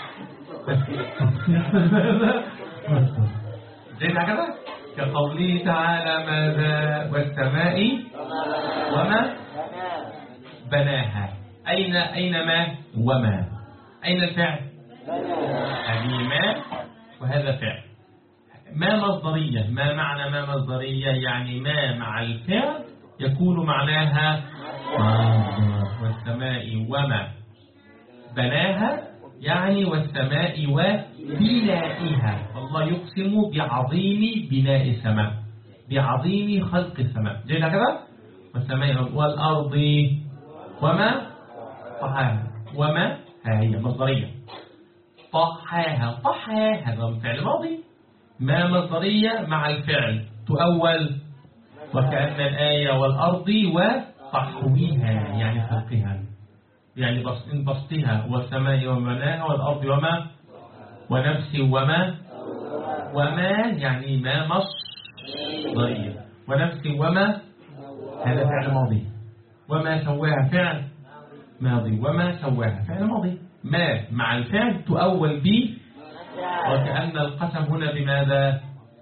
زي كذا كقوله تعالى ماذا؟ والسماء وما بناها. أين ما وما؟ أين الفعل؟ هذه ما وهذا فعل. ما مصدرية. ما معنى ما مصدرية؟ يعني ما مع الفعل يكون معناها مصدر. والسماء وما بناها يعني والسماء وبنائها. الله يقسم بعظيم بناء السماء بعظيم خلق السماء. جينا كذا. والسماء والأرض وما طحاها. وما هي مصدرية. طحاها. طحاها هذا فعل ماضي. ما مصدرية مع الفعل تؤول وكأن الآية والأرض وطحوها يعني خلقها يعني بسطها. والسماء ومناها والأرض وما ونفس وما. وما يعني ما مصدرية. ونفس وما هذا فعل ماضي. وما سواها فعل ماضي. وما سواها فعل ماضي. ما مع الفعل تؤول ب وكأن القسم هنا بماذا؟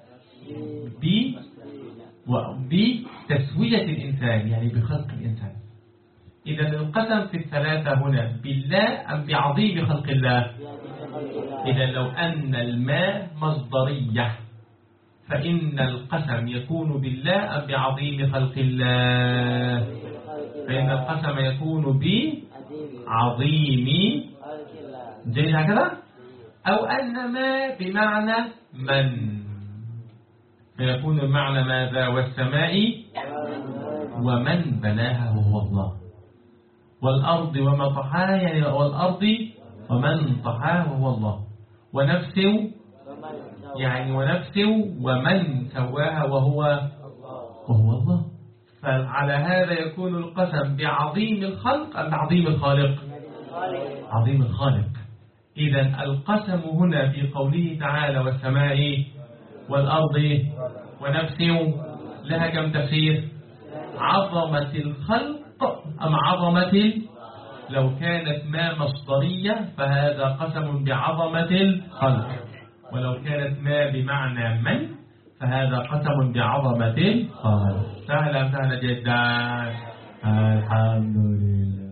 بتسوية الإنسان يعني بخلق الإنسان. إذا القسم في الثلاثة هنا بالله أم بعظيم خلق الله؟ إذا لو أن الماء مصدرية فإن القسم يكون بالله أم بعظيم خلق الله؟ فإن القسم يكون بعظيم. زي هكذا. أو أن ما بمعنى من فيكون المعنى ماذا؟ والسماء ومن بناها وهو الله. والأرض وما طحاها يعني والأرض ومن طحاها وهو الله. ونفس يعني ونفس ومن سواها وهو الله. فعلى هذا يكون القسم بعظيم الخلق أم بعظيم الخالق؟ عظيم الخالق. إذا القسم هنا في قوله تعالى والسماء والأرض ونفس لها كم تفسير؟ عظمة الخلق أم عظمة؟ لو كانت ما مصدرية فهذا قسم بعظمة الخلق، ولو كانت ما بمعنى من فهذا قسم بعظمة الخلق. سهلة سهلة جدا. الحمد لله.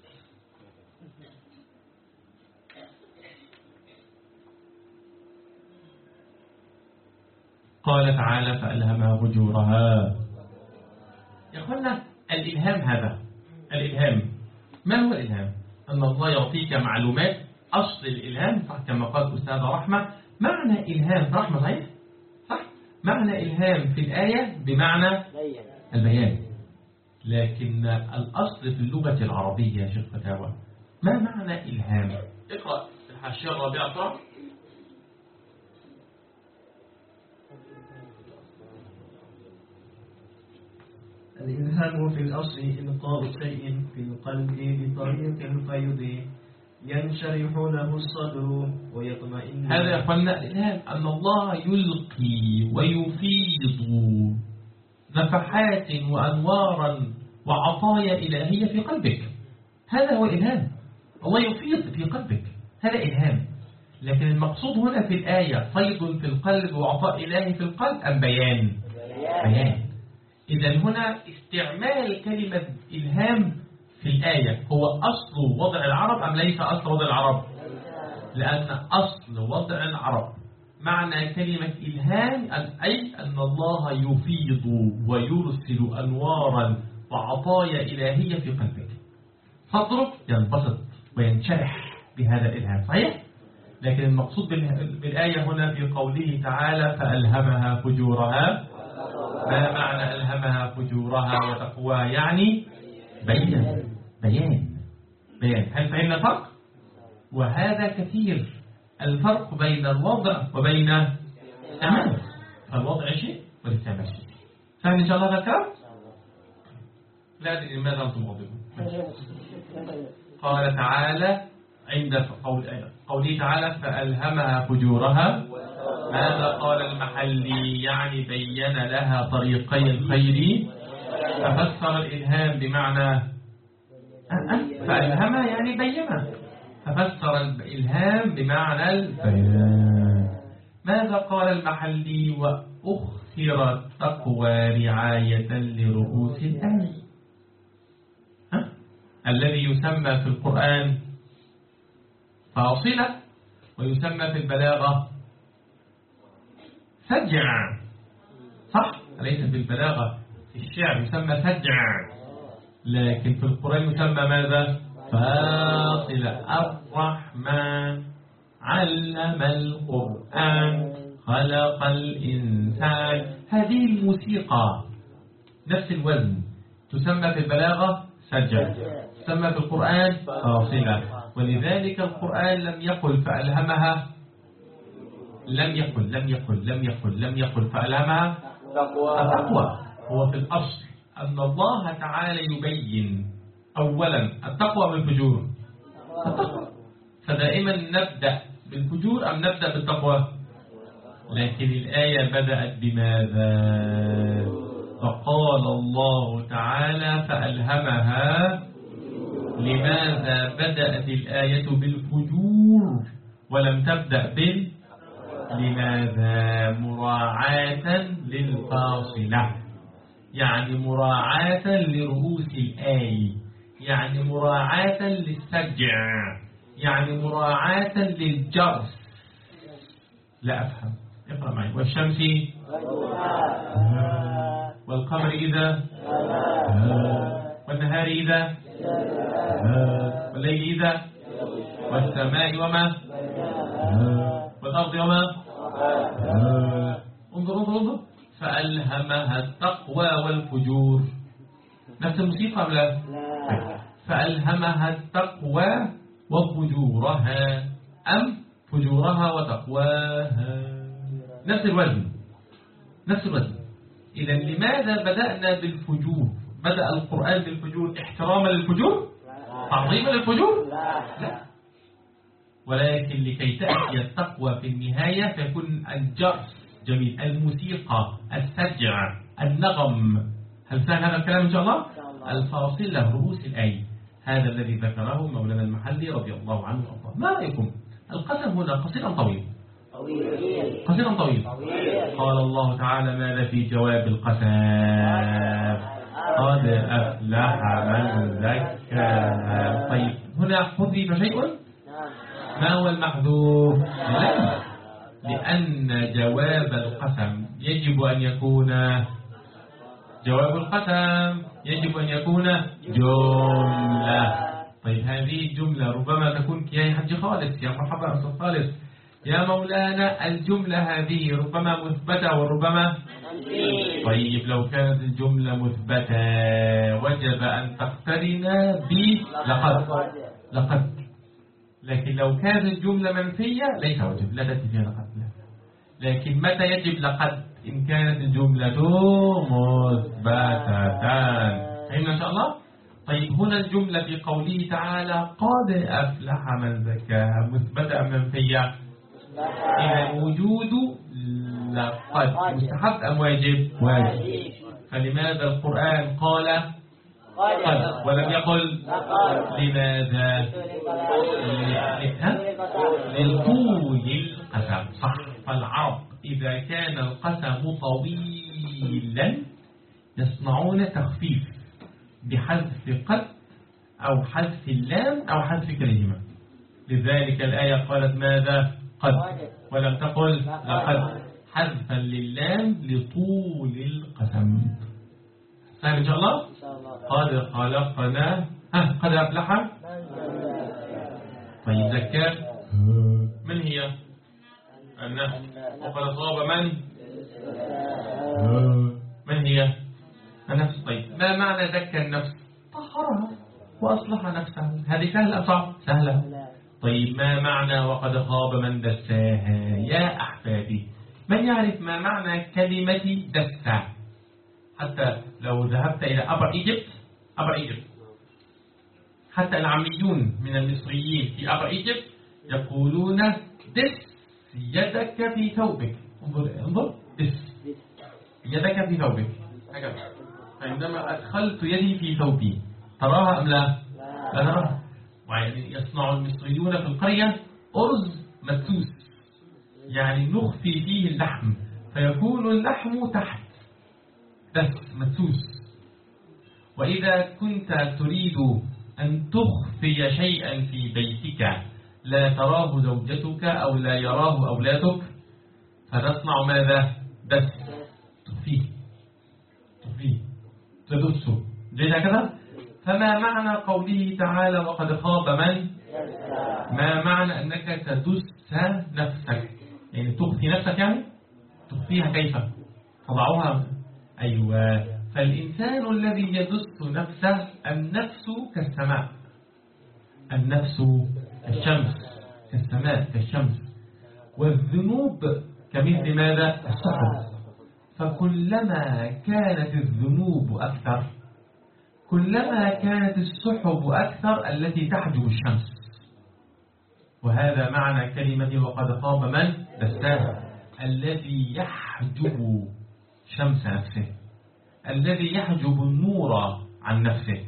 قال تعالى فألهمها فجورها. يا أخوانا الإلهام هذا الإلهام ما هو الإلهام؟ أن الله يعطيك معلومات. أصل الإلهام صح كما قال أستاذ رحمة، معنى إلهام رحمة صحيح؟ صح؟ معنى إلهام في الآية بمعنى البيان، لكن الأصل في اللغة العربية يا شيخ فتاوى ما معنى إلهام؟ اقرأ الحاشية الرابعة اقرأ. الإلهام في الأصل إلقاء شيء في القلب بطريق الفيض ينشرح له الصدر ويطمئن. هذا يا أخوانا الإلهام، أن الله يلقي ويفيض نفحات وأنوارا وعطايا إلهية في قلبك. هذا هو الإلهام، الله يفيض في قلبك، هذا إلهام. لكن المقصود هنا في الآية فيض في القلب وعطاء إلهي في القلب أم بيان؟ بيان. إذا هنا استعمال كلمة إلهام في الآية هو أصل وضع العرب أم ليس أصل وضع العرب؟ لأن أصل وضع العرب معنى كلمة إلهام أي أن الله يفيض ويرسل أنوارا وعطايا إلهية في قلبك، صدرك ينبسط وينشرح بهذا الإلهام صحيح؟ لكن المقصود بالآية هنا في قوله تعالى فألهمها فجورها، ما معنى ألهمها فجورها وتقوى؟ يعني بيان بيان بيان. هل فهمنا الفرق؟ وهذا كثير، الفرق بين الوضع وبين الاستعمال. فالوضع شيء والاستعمال شيء. فهم إن شاء الله هذا الكلام؟ لا أدري لماذا أنتم غضبون. قال تعالى عند قوله تعالى فألهمها فجورها، ماذا قال المحلي؟ يعني بين لها طريقي الخير. ففسر الإلهام بمعنى فألهمها يعني بينها، ففسر الإلهام بمعنى البيان. ماذا قال المحلي؟ وأخر التقوى رعاية لرؤوس الآية، الذي يسمى في القرآن فاصلة ويسمى في البلاغة سجع، صح؟ أليس في البلاغة في الشعر يسمى سجع، لكن في القرآن يسمى ماذا؟ فاصلة. الرحمن علم القرآن خلق الإنسان. هذه الموسيقى نفس الوزن تسمى في البلاغة سجع، تسمى في القرآن فاصلة. ولذلك القرآن لم يقل فألهمها، لم يقل فألهمها التقوى. هو في الأصل أن الله تعالى يبين أولا التقوى بالفجور، التقوى. فدائما نبدأ بالفجور أم نبدأ بالتقوى؟ لكن الآية بدأت بماذا؟ فقال الله تعالى فألهمها. لماذا بدأت الآية بالفجور ولم تبدأ لماذا؟ مراعاة للفاصلة، يعني مراعاة لرؤوس الآية، يعني مراعاة للسجع، يعني مراعاة للجرس. لا أفهم، اقرأ معي. والشمس والقمر إذا والنهار إذا والليل إذا والسماء وما والأرض وما. انظر فألهمها التقوى والفجور. نفس الموسيقى أم لا؟ فألهمها التقوى وفجورها أم فجورها وتقواها؟ نفس الوزن، نفس الوزن. إذا لماذا بدأنا بالفجور؟ بدأ القرآن بالفجور احتراما للفجور؟ تعظيما للفجور؟ لا، ولكن لكي تأتي التقوى في النهاية فيكون الجرس جميل، الموسيقى، السجع، النغم. هل فهم هذا الكلام إن شاء الله؟ الفاصلة رؤوس الآية. هذا الذي ذكره مولانا المحلي رضي الله عنه وارضاه. ما رأيكم؟ القسم هنا قصير أم طويل؟ قصير أم طويل؟ قال الله تعالى ماذا في جواب القسم؟ قد أفلح من زكاها. طيب هنا حذف شيء؟ ما هو المحذوف؟ لا، لأن جواب القسم يجب أن يكون جملة. طيب هذه الجملة ربما تكون يا حج خالص، يا مرحبا أستاذ خالص، يا مولانا الجملة هذه ربما مثبتة وربما طيب لو كانت الجملة مثبتة وجب أن تقترن لقد. لكن لو كانت الجملة منفية ليس وجب، لا تأتي فيها لقد. لكن متى يجب لقد؟ إن كانت الجملة مثبتة. فهمنا إن شاء الله؟ طيب هنا الجملة في قوله تعالى قد أفلح من زكاها مثبتة أم منفية؟ إذا وجود لقد مستحب أم واجب؟ واجب. فلماذا القرآن قال قد ولم يقل لماذا؟ لطول القسم. صح. فالعرب إذا كان القسم طويلا يصنعون تخفيف بحذف قد أو حذف اللام أو حذف كلمة. لذلك الآية قالت ماذا؟ قد، ولم تقل لقد، حذفا للام لطول القسم. فهم إن شاء الله؟ قد خلقنا قد أفلح. طيب زكاة من هي؟ النفس. وقد خاب من هي؟ النفس. طيب ما معنى زكى النفس؟ طهرها وأصلح نفسها. هذه سهلة صح؟ سهلة. طيب ما معنى وقد خاب من دساها؟ يا أحبابي من يعرف ما معنى كلمة دسا؟ حتى لو ذهبت إلى أبر إيجيبت حتى العاميون من المصريين في أبر إيجيبت يقولون دس يدك في ثوبك. انظر دس يدك في ثوبك هكذا. فعندما أدخلت يدي في ثوبي تراها أم لا؟ لا تراها. يعني يصنع المصريون في القرية أرز مدسوس، يعني نخفي فيه اللحم فيكون اللحم تحت دس مدسوس. وإذا كنت تريد أن تخفي شيئا في بيتك لا تراه زوجتك أو لا يراه أولادك فتصنع ماذا؟ دس، تخفيه تدسه. جيد هكذا؟ فما معنى قوله تعالى وقد خاب من؟ ما معنى أنك تدس نفسك؟ يعني تخفي نفسك، يعني تخفيها كيف؟ تضعها. أيوة. فالإنسان الذي يدس نفسه النفس كالسماء، النفس كالشمس، كالسماء كالشمس. والذنوب كمثل ماذا؟ السحب. فكلما كانت الذنوب أكثر كلما كانت السحب أكثر التي تحجب الشمس. وهذا معنى كلمة وقد خاب من دساها، الذي يحجب شمس نفسه، الذي يحجب النور عن نفسه،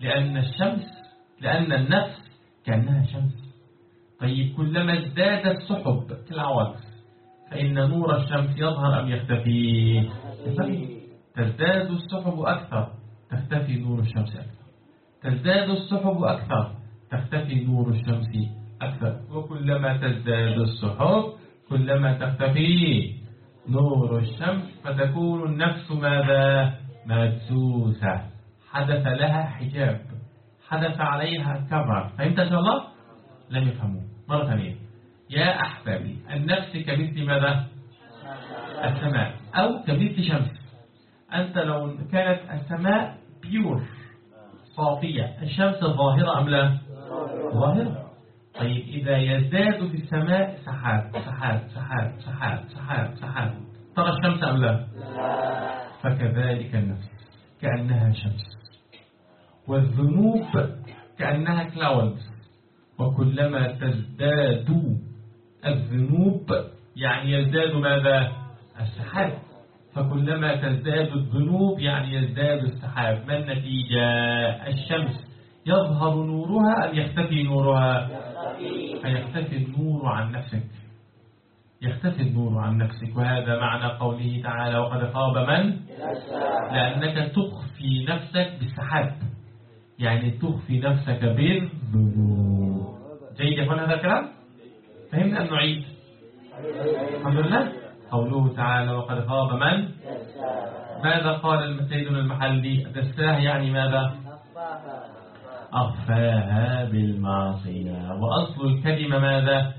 لأن النفس كأنها شمس. طيب كلما ازداد السحب كالعوكس فإن نور الشمس يظهر أم يختفي؟ تزداد السحب أكثر تختفي نور الشمس أكثر، تزداد السحب أكثر تختفي نور الشمس أكثر. وكلما تزداد السحب كلما تختفي نور الشمس فتكون النفس ماذا؟ مدسوسة. حدث لها حجاب، حدث عليها كبر. فهمت إن شاء الله؟ لم يفهموا. مرة ثانية يا أحبابي، النفس كمثل ماذا؟ السماء أو كمثل شمس. أنت لو كانت السماء بيور صافية الشمس ظاهرة أم لا؟ ظاهرة. طيب إذا يزداد في السماء سحاب سحاب سحاب سحاب سحاب سحاب ترى الشمس أم لا؟ فكذلك النفس كأنها شمس، والذنوب كأنها كلاودز. وكلما تزداد الذنوب يعني يزداد ماذا؟ السحاب. فكلما تزداد الذنوب يعني يزداد السحاب. ما النتيجة؟ الشمس يظهر نورها أم يختفي نورها؟ فيختفي النور عن نفسك، يختفي النور عن نفسك. وهذا معنى قوله تعالى وقد خاب من، لأنك تخفي نفسك بالسحاب، يعني تخفي نفسك بالذنوب. جيد يا اخوان هذا الكلام؟ فهمنا أن نعيد؟ الحمد لله. قوله تعالى وقد خاب من، ماذا قال سيدنا المحلي؟ دساه يعني ماذا؟ أخفاها بالمعصية. وأصل الكلمة ماذا؟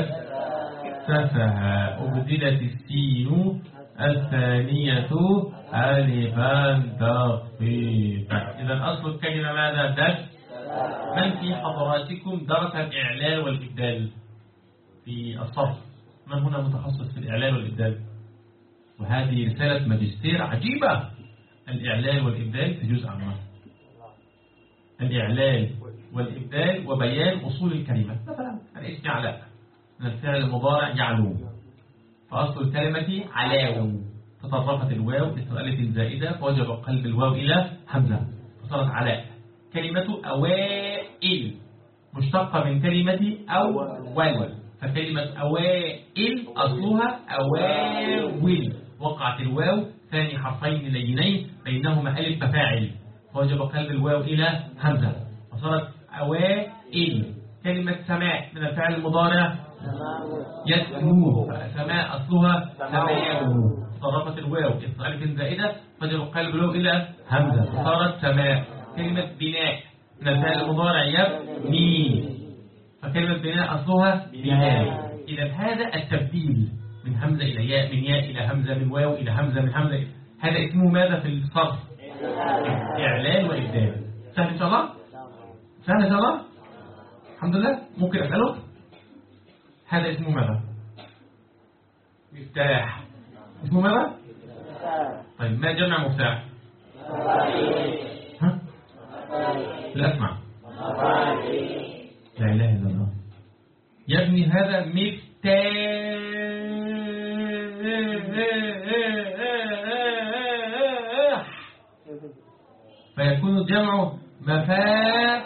دسها. أبدلت السين الثانية ألفا تخفيفا. إذا أصل الكلمة ماذا؟ دس. من في حضراتكم درس الإعلال والإبدال في الصرف؟ من هنا متخصص في الإعلال والإبدال؟ وهذه رسالة ماجستير عجيبة. الإعلال والإبدال في جزء عامة. الإعلال والإبدال وبيان أصول الكلمة. مثلا الاسم علاء من الفعل المضارع يعلو، فأصل الكلمة علاو، تطرفت الواو للألف زائدة فوجب قلب الواو إلى همزة فصارت علاء. كلمة أوائل مشتقة من كلمة أول، فكلمة أوائل أصلها أواول، وقعت الواو ثاني حرفين لينين بينهما ألف فاعل فوجب قلب الواو إلى همزة فصارت أوائل. كلمة سماء من الفعل المضارع يسمو، فسماء أصلها سماء، تطرفت الواو ألف زائدة فوجب قلب الواو إلى همزة فصارت سماء. كلمة بناء من الفعل المضارع يبني، فكلمة بناء أصلها بناء. إذا هذا التبديل من همزة إلى ياء، من ياء إلى همزة، من واو إلى همزة، من همزة هذا اسمه ماذا في الصرف؟ إعلان وإبدال. سهل إن شاء الله؟ سهل إن شاء الله؟ الحمد لله. ممكن أسأله هذا اسمه ماذا؟ مفتاح. اسمه ماذا؟ طيب ما جمع مفتاح؟ ها؟ لا أسمع. لا إله إلا الله. يا ابني هذا مفتاح، فيكون الجمع مفاتيح.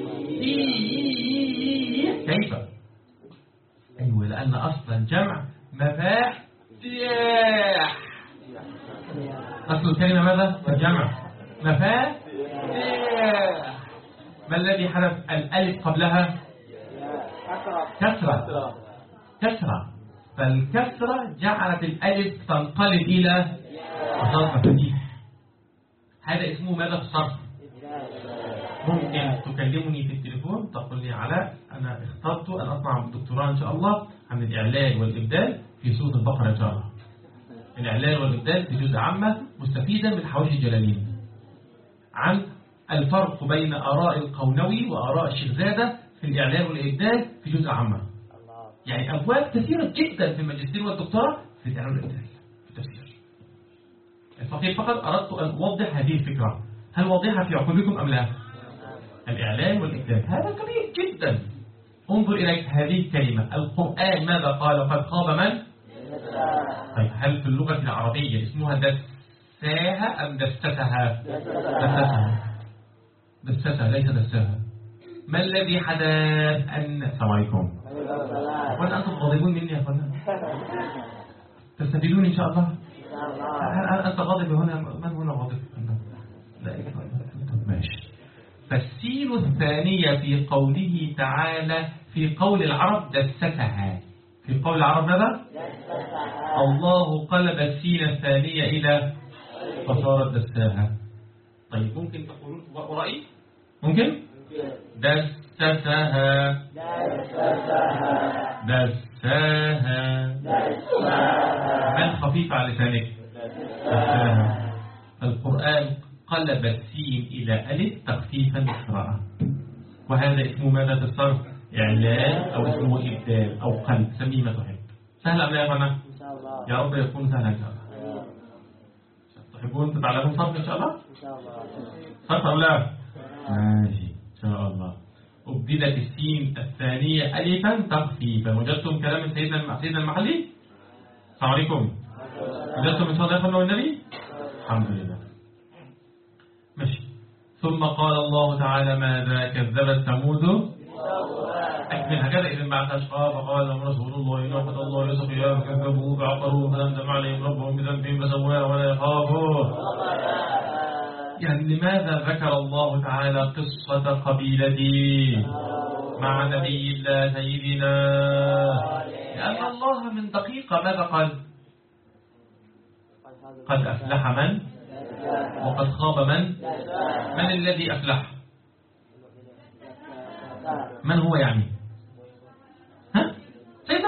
كيف؟ أيوة لأن أصلا جمع مفاتيح. أصل الكلمة ماذا؟ الجمع مفاتيح. ما الذي حدث؟ الألف قبلها كسرة، كسرة، فالكسرة جعلت الألف تنقلب إلى مفاتيح. هذا اسمه ماذا في الصرف؟ ممكن تكلمني في التليفون تقول لي علاء أنا اخترت أن أصنع دكتوراه إن شاء الله عن الإعلال والإبدال في سورة البقرة إن شاء الله. الإعلال والإبدال في جزء عامة مستفيدا من حواشي الجلالين عن الفرق بين آراء القونوي وآراء الشيخ زادة في الإعلال والإبدال في جزء عامة. يعني أبواب كثيرة جدا في الماجستير والدكتوراه في الإعلال والإبدال في التفسير. الفقير فقط أردت أن أوضح هذه الفكرة. هل واضحة في عقولكم أم لا؟ الإعلان والإبدال هذا كبير جدا. انظر إلى هذه الكلمة. القرآن ماذا قال؟ قد خاب من؟ طيب هل في اللغة العربية اسمها دساها أم دستها؟ دستها ليس دساها. ما الذي حدث؟ أن السلام عليكم. وأنا أنتم غاضبون مني يا أخوانا؟ تستفيدون إن شاء الله؟ هل أنت غاضب هنا؟ من هنا غاضب؟ لا ماشي. فالسين الثانية في قوله تعالى في قول العرب دستها. في قول العرب ماذا؟ الله قلب السين الثانية إلى فصارت دستها. طيب ممكن تقولون ورأي؟ ممكن؟ دستها دستها. من خفيف على لسانك؟ دستها. القرآن قلب السين إلى ألف تخفيفا للقراءة، وهذا اسمه ماذا في الصرف؟ إعلان أو اسمه إبدال أو قلب، سميه ما تحب. سهل أم لا يا فندم؟ يا رب يكون سهلا إن شاء الله. تحبون تتعلمون صرف إن شاء الله؟ صرف أم لا؟ ماشي إن شاء الله. أبدلت السين الثانية ألفا تخفيفا. وجدتم كلام سيدنا المحلي؟ السلام عليكم. وجدتم من صادق الله والنبي. الحمد لله. ماشي. ثم قال الله تعالى ماذا كذبت ثمود أكمل هكذا إذن بعد أشقى فقال لهم رسول الله نعمة الله يسقيا فكذبوه فعقروه فدمدم عليهم ربهم بذنبهم فسواها ولا يخافون. يعني لماذا ذكر الله تعالى قصة قبيلتي مع نبي الله سيدنا؟ لأن الله من دقيقة ماذا قال؟ قد أفلح من وقد خاب من الذي أفلح؟ من هو يعني؟ ها؟ سيدنا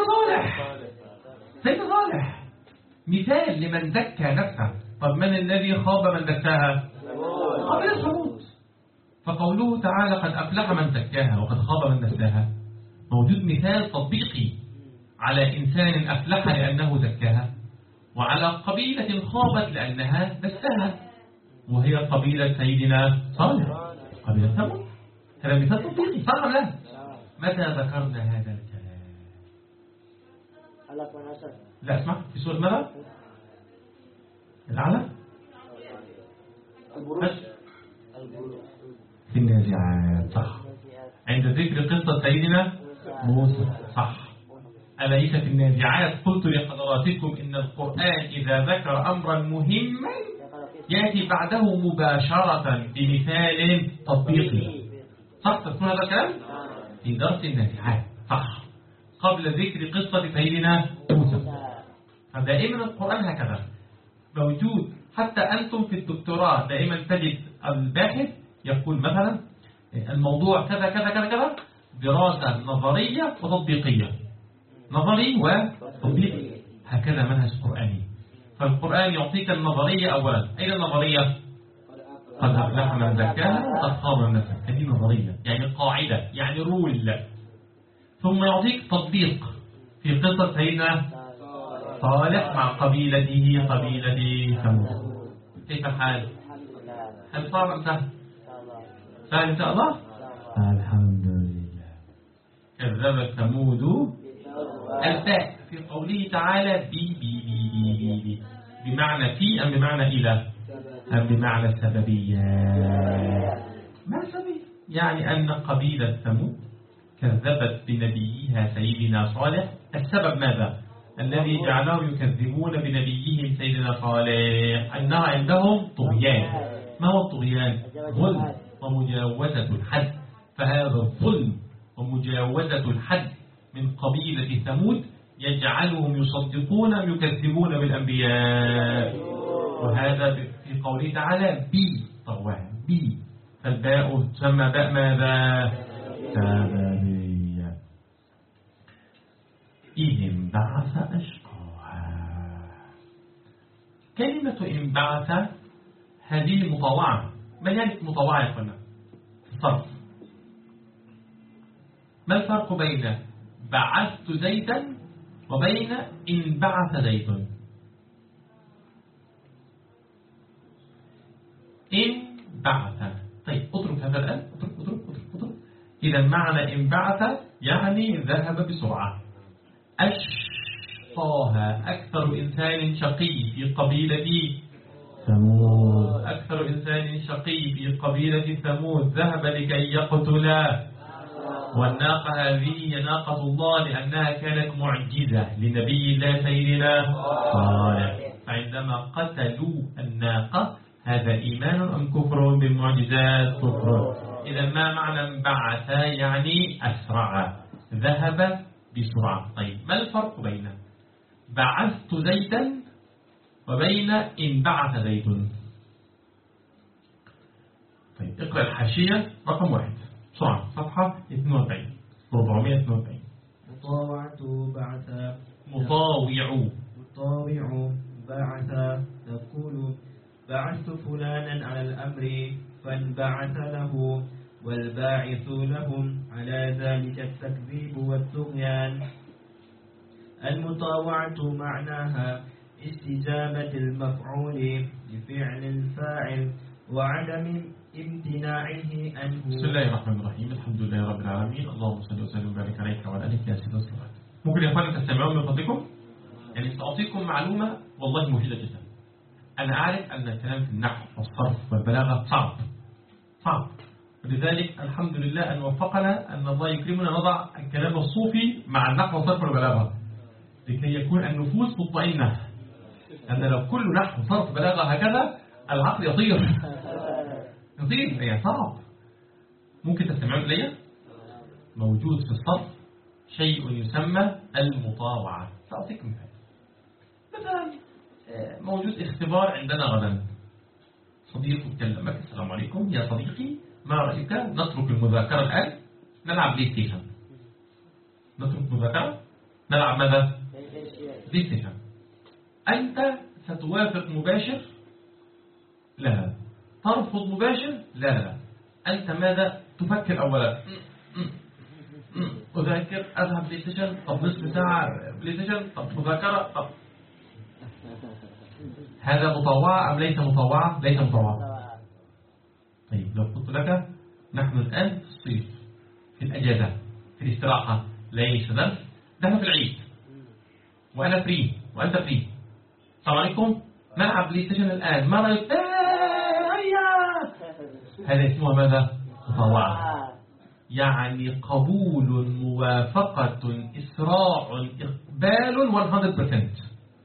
صالح مثال لمن زكى نفسه. طب من الذي خاب من دساها؟ قبيلة ثمود. فقوله تعالى قد أفلح من زكاها وقد خاب من دساها موجود مثال تطبيقي على إنسان أفلح لأنه زكاها وعلى قبيلة خابت لأنها دساها وهي قبيلة سيدنا صالح قبيلة ثمود. هذا مثال تطبيقي صح ولا لا؟ متى ذكرنا هذا الكلام؟ لا اسمع في سورة ماذا؟ الأعلى في النازعات صح. عند ذكر قصة سيدنا موسى صح. أليس في النازعات قلت لحضراتكم إن القرآن إذا ذكر أمرا مهما يأتي بعده مباشرة بمثال تطبيقي صح. تسمع هذا الكلام في درس النازعات صح قبل ذكر قصة سيدنا موسى. فدائما القرآن هكذا موجود. حتى أنتم في الدكتوراه دائما تجد الباحث يقول مثلا الموضوع كذا كذا كذا كذا دراسة نظرية وتطبيقية نظري وتطبيقي هكذا منهج قرآني. فالقرآن يعطيك النظرية أولا. أين النظرية؟ قد أفلح من زكاها وقد خاب من دساها. هذه نظرية يعني قاعدة يعني رول. ثم يعطيك تطبيق في قصة سيدنا صالح مع قبيلته قبيلة ثمود. كيف الحال؟ هل صار أم سهل؟ سهل إن شاء الله؟ الحمد لله. كذبت ثمود الفاء في قوله تعالى بي بمعنى في أم بمعنى إلى أم بمعنى السببية؟ ما السبب؟ يعني أن قبيلة ثمود كذبت بنبيها سيدنا صالح. السبب ماذا؟ الذي جعلهم يكذبون بنبيهم سيدنا صالح أنها عندهم طغيان. ما هو الطغيان؟ ظلم ومجاوزة الحد. فهذا الظلم ومجاوزة الحد من قبيلة ثمود يجعلهم يصدقون يكذبون بالأنبياء. وهذا في قوله تعالى بي طغوان بي. فالباء تسمى باء ماذا؟ سببية. إذ انبعث أشقاها. كلمة انبعث هذه مطوعة. ما يعني مطوعة يا أخوانا؟ الصرف. ما الفرق بين بعثت زيدا وبين انبعث زيد؟ انبعث. طيب اترك هذا الآن اترك. إذا معنى انبعث يعني ذهب بسرعة. أشقاها أكثر إنسان شقي في قبيلة ثمود. أكثر إنسان شقي في قبيلة ثمود ذهب لكي يقتله. والناقة هذه هي ناقة الله لأنها كانت معجزة لنبي الله سيدنا صالح. فعندما قتلوا الناقة هذا إيمان أم كفر بالمعجزات؟ كفر. إذا ما معنى انبعث؟ يعني أسرع ذهب بسرعة. طيب ما الفرق بين بعثت زيدا وبين انبعث زيد؟ طيب اقرأ الحاشية رقم 1 بسرعة صفحة 42 442. مطاوعة بعث مطاوع بعث تقول بعثت فلانا على الأمر فانبعث له والباعث لهم على ذلك التكذيب والطغيان. المطاوعة معناها استجابة المفعول لفعل الفاعل وعدم امتناعه عنه. بسم الله الرحمن الرحيم. الحمد لله رب العالمين. اللهم صل وسلم وبارك عليك وعلى آلك يا سيدنا الصلاة. ممكن يا اخواني تستمعون من فضلكم؟ يعني سأعطيكم معلومة والله مفيدة جدا. أنا أعرف أن الكلام في النحو والصرف والبلاغة صعب، ولذلك الحمد لله أن وفقنا أن الله يكرمنا نضع الكلام الصوفي مع النحو والصرف والبلاغة لكي يكون النفوس مطمئنة. أن لو كل نحو صرف بلاغة هكذا العقل يطير يعني صعب. ممكن تستمعون إلي؟ موجود في الصرف شيء يسمى المطاوعة. سأعطيكم مثلا موجود اختبار عندنا غدا، صديق يكلمك: السلام عليكم يا صديقي، ما رأيك نترك المذاكرة الآن نلعب بلاي ستيشن؟ نترك المذاكرة نلعب ماذا؟ بلاي ستيشن. أنت ستوافق مباشر؟ لا. ترفض مباشر؟ لا. أنت ماذا تفكر أولا؟ أذاكر، أذهب بلاي ستيشن، طب نصف ساعة بلاي ستيشن، طب مذاكرة، طب هذا مطوعة أم ليس مطوعة؟ ليس مطوعة. طيب لو قلت لك نحن الآن في الصيف، في الأجازة، في الاستراحة، ليس درس، نحن في العيد وأنا فري وأنت فري، السلام عليكم نلعب بلاي ستيشن الآن، ما رأيك؟ هذا اسمه ماذا؟ مطوعة. يعني قبول، موافقة، إسراع، إقبال 100%.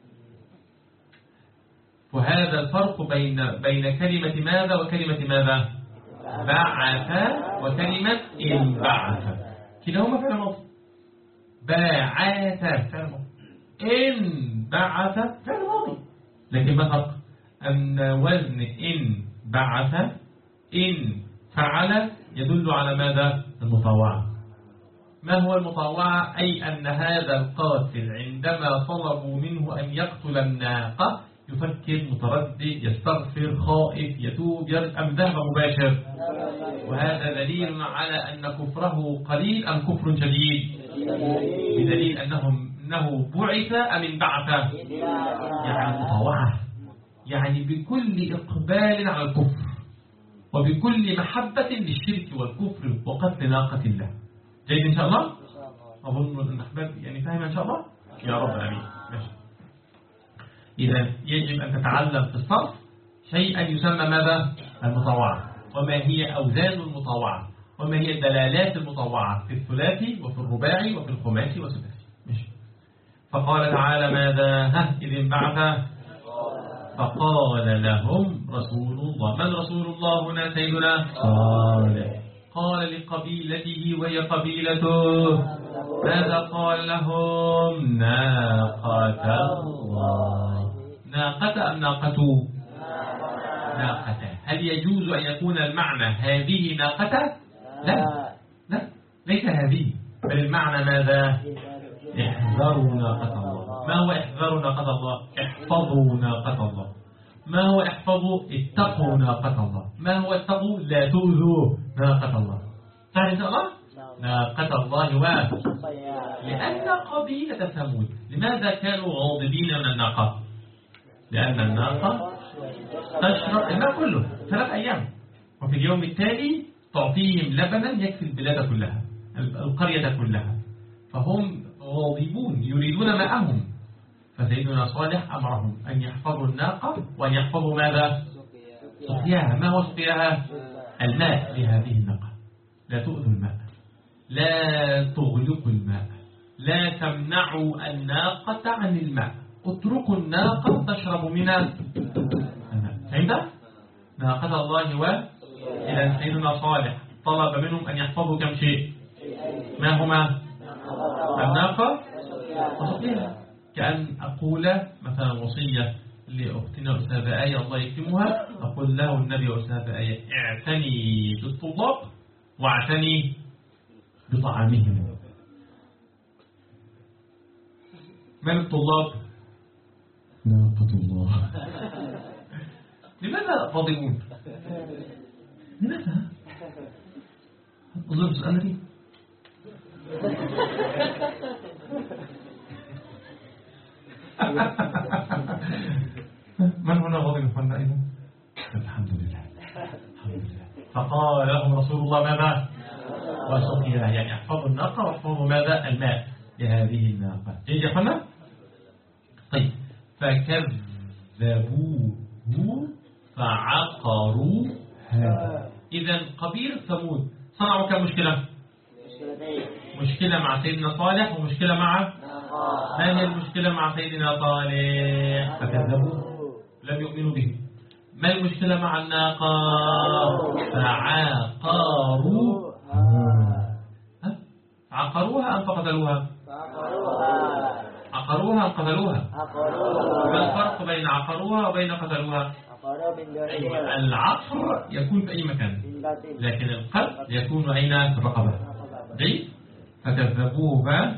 وهذا الفرق بين كلمة ماذا وكلمة ماذا؟ بعث وكلمة انبعث، كلاهما فعل ماضي. بعث فعل ماضي، انبعث فعل ماضي، لكن ما الفرق؟ أن وزن انبعث إن فعل يدل على ماذا؟ المطوعة. ما هو المطوعة؟ أي أن هذا القاتل عندما طلبوا منه أن يقتل الناقة يفكر، متردد، يستغفر، خائف، يتوب، أم ذهب مباشر؟ وهذا دليل على أن كفره قليل أم كفر شديد؟ بدليل أنه بعث أم انبعث؟ يعني مطوعة، يعني بكل إقبال على الكفر وبكل محبة للشرك والكفر وقتل ناقة الله. جيد إن شاء الله؟ أظن أن الأحباب يعني فاهم إن شاء الله؟ يا رب العالمين. إذا يجب أن تتعلم في الصرف شيئا يسمى ماذا؟ المطوعة. وما هي أوزان المطوعة؟ وما هي دلالات المطوعة في الثلاثي وفي الرباعي وفي الخماسي والسداسي؟ فقال تعالى ماذا؟ إذ انبعث فقال لهم رسول الله. من رسول الله هنا؟ سيدنا صالح. قال لقبيلته وهي قبيلته ماذا قال لهم؟ ناقة الله. ناقة أم ناقته؟ ناقة. هل يجوز أن يكون المعنى هذه ناقة؟ لا ليس هذه، بل المعنى ماذا؟ احذروا ناقة الله. ما هو احذروا ناقة الله؟ احفظوا ناقة الله. ما هو احفظوا؟ اتقوا ناقة الله. ما هو اتقوا؟ لا تؤذوا ناقة الله. فهل إن شاء الله؟ ناقة الله لأن قبيلة ثمود لماذا كانوا غاضبين من الناقة؟ لأن الناقة تشرب الماء كله 3 أيام، وفي اليوم التالي تعطيهم لبنا يكفي البلاد كلها، القرية كلها، فهم غاضبون يريدون ماءهم. فسيدنا صالح أمرهم أن يحفظوا الناقة وأن يحفظوا ماذا؟ سقياها. ما هو سقياها؟ الماء لهذه الناقة. لا تؤذوا الماء، لا تغلقوا الماء، لا تمنعوا الناقة عن الماء، اتركوا الناقة تشرب من الماء. فهمت؟ ناقة الله إذا سيدنا صالح طلب منهم أن يحفظوا كم شيء؟ ما هما؟ الناقة وسقياها. كأن أقول مثلا وصية لأختنا أستاذة آية الله يكرمها، أقول له النبي أستاذة آية اعتني بالطلاب واعتني بطعامهم. من الطلاب؟ ناقة الله. لماذا غاضبون؟ لماذا؟ أظن سؤالي من هنا غاضب فانا أيضا؟ الحمد لله. فقال لهم رسول الله ماذا؟ وسقياها، يعني احفظوا الناقة واحفظوا ماذا؟ الماء لهذه الناقة. جيد يا فندم؟ فكذبوه فعقروها. إذا قبيلة ثمود صنعوا كم مشكلة؟ مشكلة مع سيدنا صالح ومشكلة مع ما هي المشكلة مع سيدنا صالح؟ فكذبوه لم يؤمنوا به. ما المشكلة مع الناقة؟ فعقروها. عقروها أم فقتلوها؟ عقروها أم قتلوها؟ ما الفرق بين عقروها وبين قتلوها؟ العقر يكون في أي مكان، لكن القتل يكون أين؟ في الرقبة. جيد. فكذبوها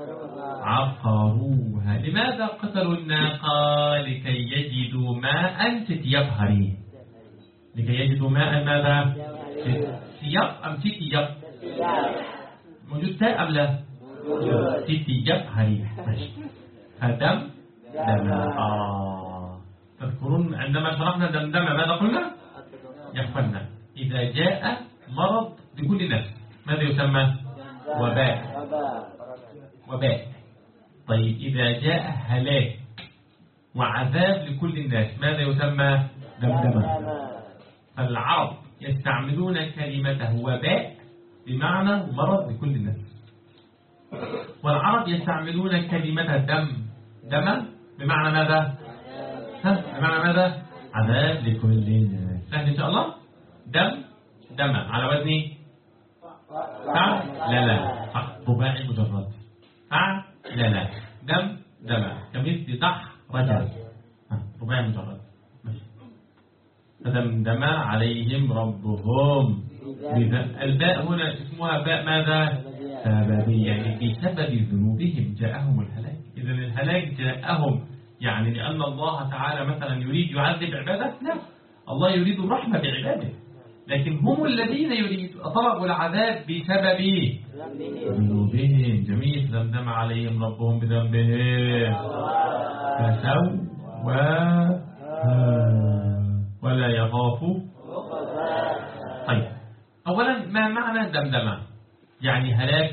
عقروها. لماذا قتلوا الناقة؟ لكي يجدوا ماء تتيبهري. لكي يجدوا ماء ماذا؟ سيب أم تتيب؟ موجود تاء أم لا؟ تتيبهري. فدم دم. تذكرون عندما شرحنا دمدم ماذا قلنا؟ يخفلنا إذا جاء مرض لكل الناس ماذا يسمى؟ وباء. وباء. طيب إذا جاء هلاك وعذاب لكل الناس ماذا يسمى؟ دمدمة. فالعرب يستعملون كلمته وباء بمعنى مرض لكل الناس، والعرب يستعملون كلمة دم بمعنى ماذا؟ بمعنى ماذا؟ عذاب لكل الناس. سهل إن شاء الله. دم على وزن فعل لا صح، رباعي مجرد. فعل لا دم كمثل رجل رباعي مجرد. فدمدم عليهم ربهم. الباء هنا اسمها باء ماذا؟ سببية، يعني بسبب ذنوبهم جاءهم الهلاك. إذا الهلاك جاءهم يعني لأن الله تعالى مثلا يريد يعذب عباده؟ لا، الله يريد الرحمة بعباده، لكن هم الذين طلبوا العذاب بسبب ذنوبهم. جميل. دمدم عليهم ربهم بذنبهم فسواها ولا يخافوا. طيب أولا ما معنى دمدمة؟ يعني هلاك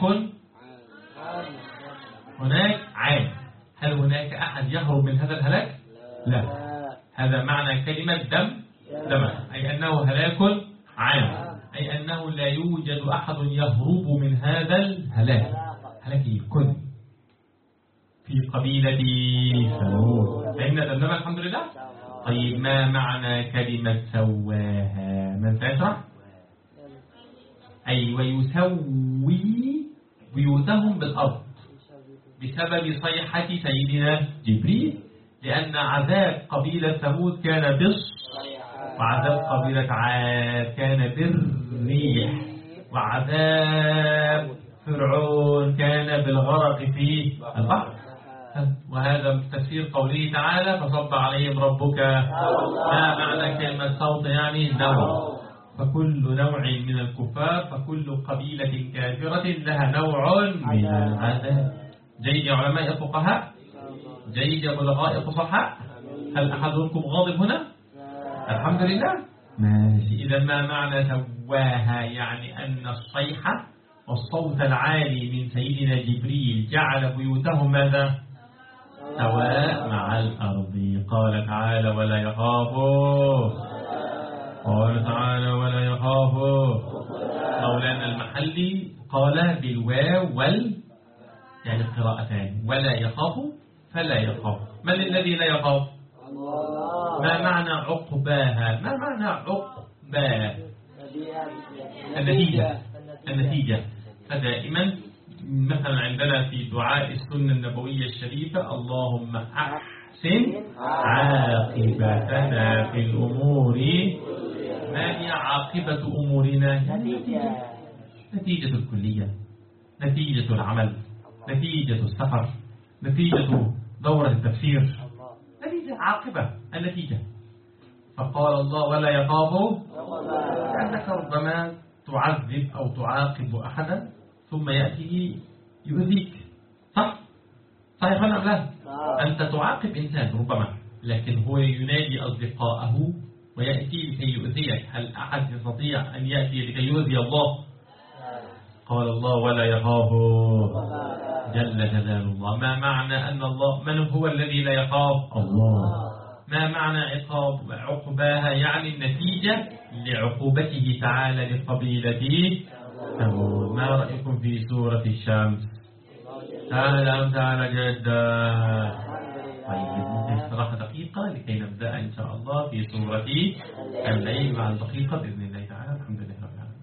هناك عام. هل هناك أحد يهرب من هذا الهلاك؟ لا. هذا معنى كلمة دم، أي أنه هلاك عام، أي أنه لا يوجد أحد يهرب من هذا الهلاك. هلاك الكل في قبيلة ثمود. فإن دمدمة الحمد لله. طيب ما معنى كلمة سواها؟ من سيشرح؟ أي ويسوي بيوتهم بالأرض بسبب صيحة سيدنا جبريل، لأن عذاب قبيلة ثمود كان وعذاب قبيلة عاد كان بالريح، وعذاب فرعون كان بالغرق في البحر. وهذا تفسير قوله تعالى فصب عليهم ربك. ما معنى كلمة صوت؟ يعني نوع. فكل نوع من الكفار، فكل قبيلة كافرة لها نوع من العذاب. جيد يا علماء الفقهاء، جيد يا بلغاء الفصحاء. هل أحد منكم غاضب هنا؟ الحمد لله. ماشي. إذا ما معنى سواها؟ يعني أن الصيحة والصوت العالي من سيدنا جبريل جعل بيوتهم ماذا؟ سواء مع الأرض. قال تعالى ولا يخافوا. قال تعالى ولا يخافوا. مولانا المحلي قال بالواو يعني القراءتان، ولا يخاف فلا يخاف. من الذي لا يخاف؟ ما معنى عقباها؟ ما معنى عقبا؟ النتيجة. فدائما مثلا عندنا في دعاء السنة النبوية الشريفة اللهم أحسن عاقبتنا في الأمور. ما هي عاقبة أمورنا؟ نتيجة الكلية، نتيجة العمل، نتيجة السفر، نتيجة دورة التفسير، نتيجة عاقبة النتيجة. فقال الله ولا يخافوا، لأنك ربما تعذب أو تعاقب أحدا ثم يأتي يؤذيك. صحيح ولا لا؟ أنت تعاقب إنسان ربما، لكن هو ينادي أصدقائه ويأتي لكي يؤذيك. هل أحد يستطيع أن يأتي لكي يؤذي الله؟ قال الله ولا يخافوا. جل جلال الله. ما معنى أن الله من هو الذي لا يخاف؟ الله. ما معنى عقباها؟ يعني النتيجة لعقوبته تعالى لقبيلة ثمود. ما رأيكم في سورة الشمس؟ تعالى جدا. طيب نستراح دقيقة لكي نبدأ إن شاء الله في سورة الليل مع الدقيقة بإذن الله تعالى. الحمد لله رب العالمين.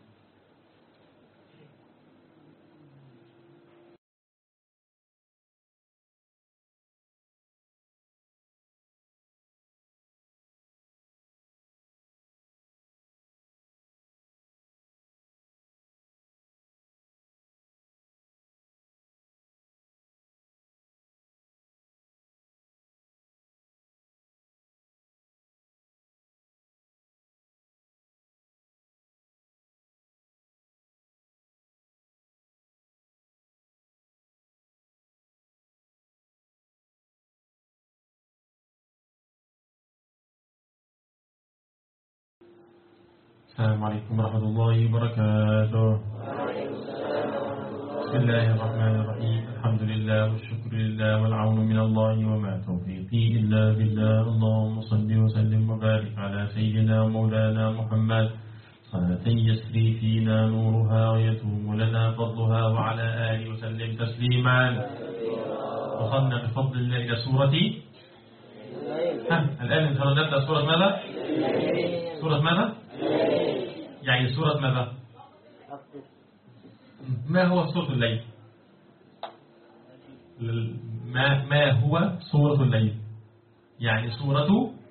السلام عليكم ورحمة الله وبركاته. بسم الله الرحمن الرحيم. الحمد لله والشكر لله والعون من الله وما توفيقي إلا بالله. اللهم صل وسلم وبارك على سيدنا ومولانا محمد صلاة يسري فينا نورها ويتوم لنا فضلها وعلى آله وسلم تسليما. وصلنا بفضل الله إلى سورة الآن إن شاء الله نبدأ سورة ماذا؟ سورة ماذا؟ يعني سورة ماذا؟ ما هو سورة الليل؟ ما هو سورة الليل؟ يعني سورة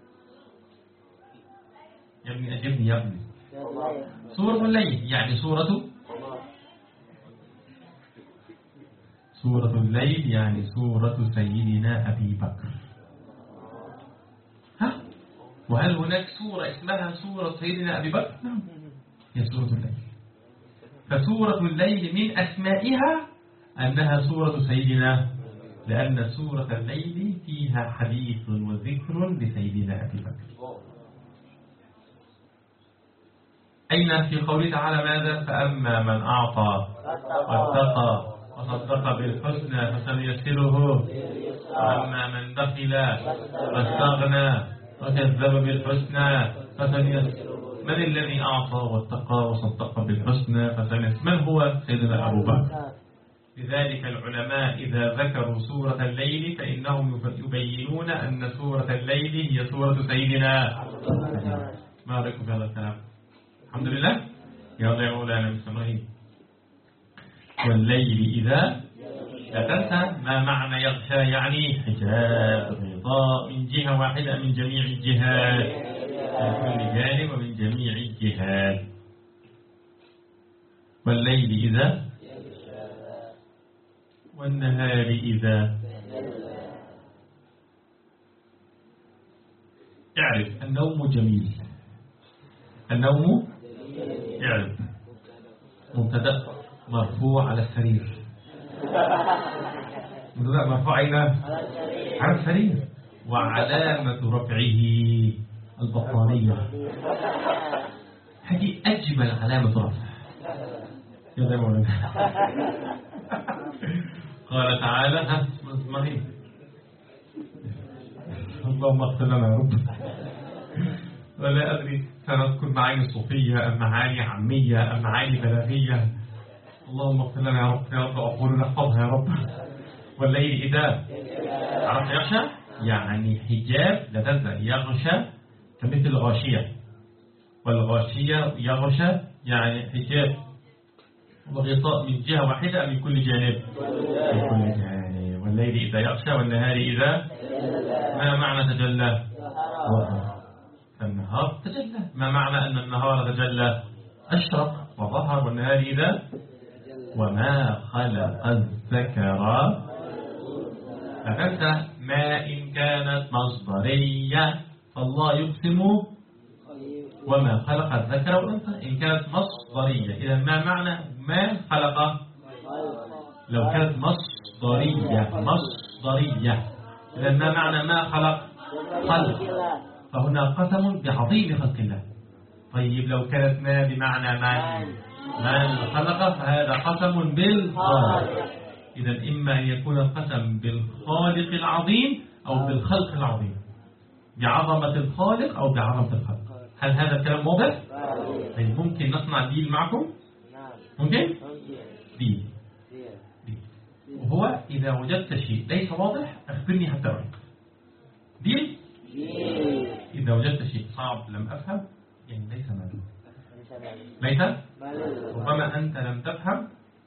يا ابني سورة الليل يعني سورة الليل يعني سورة سيدنا أبي بكر. وهل هناك سورة اسمها سورة سيدنا أبي بكر؟ نعم، هي سورة الليل. فسورة الليل من أسمائها أنها سورة سيدنا، لأن سورة الليل فيها حديث وذكر لسيدنا أبي بكر. أين في قوله تعالى ماذا؟ فأما من أعطى واتقى وصدق بالحسنى فسنيسره، وأما من بخل واستغنى وكذب بالحسنى فسنيسره. من الذي أعطى واتقى وصدق بالحسنى فسنيسره؟ من هو؟ سيدنا أبو بكر. لذلك العلماء إذا ذكروا سورة الليل فإنهم يبينون أن سورة الليل هي سورة سيدنا. ما رأيكم في هذا الكلام؟ الحمد لله. يلا يا مولانا مستمرين. والليل إذا لا تنسى. ما معنى يغشى؟ يعني حجاب غطاء من جهة واحدة من جميع الجهات، من كل جانب ومن جميع الجهات. والليل إذا والنهار إذا. اعرف النوم جميل. النوم اعرف مبتدأ مرفوع على السرير. مبتدأ مرفوع أين؟ على السرير. وعلامة رفعه البطانية. هذه أجمل علامة رفع. يا مولانا. قال تعالى اللهم اغفر لنا يا رب. ولا أدري سنذكر معاني صوفية أم معاني عامية أم معاني بلاغية. اللهم اغفر لنا يا رب، يا رب أقول نحفظها يا رب. والليل إذا عرفت يغشى يعني حجاب. لا تنسى يغشى كمثل غاشية، والغاشية يغشى يعني حجاب وغطاء من جهة واحدة من كل جانب. من كل جانب. والليل إذا يغشى والنهار إذا. ما معنى تجلى؟ النهار تجلى. ما معنى أن النهار تجلى؟ أشرق وظهر. والنهار إذا. وما خلق الذكر. لا تنسى ما إن كانت مصدرية فالله يقسم وما خلق الذكر والأنثى إن كانت مصدرية. إذا ما معنى ما خلق؟ لو كانت مصدرية إذا ما معنى ما خلق؟ خلق. فهنا قسم بعظيم خلق الله. طيب لو كانت ما بمعنى من خلق فهذا قسم بالخالق. إذا إما أن يكون القسم بالخالق العظيم أو بالخلق العظيم، بعظمة الخالق أو بعظمة الخلق. هل هذا الكلام واضح؟ طيب ممكن نصنع ديل معكم؟ ممكن؟ ديل. وهو إذا وجدت شيء ليس واضح أخبرني حتى أعرف. ديل؟ إذا وجدت شيء صعب لم أفهم يعني ليس معلوم. ليس؟ ربما أنت لم تفهم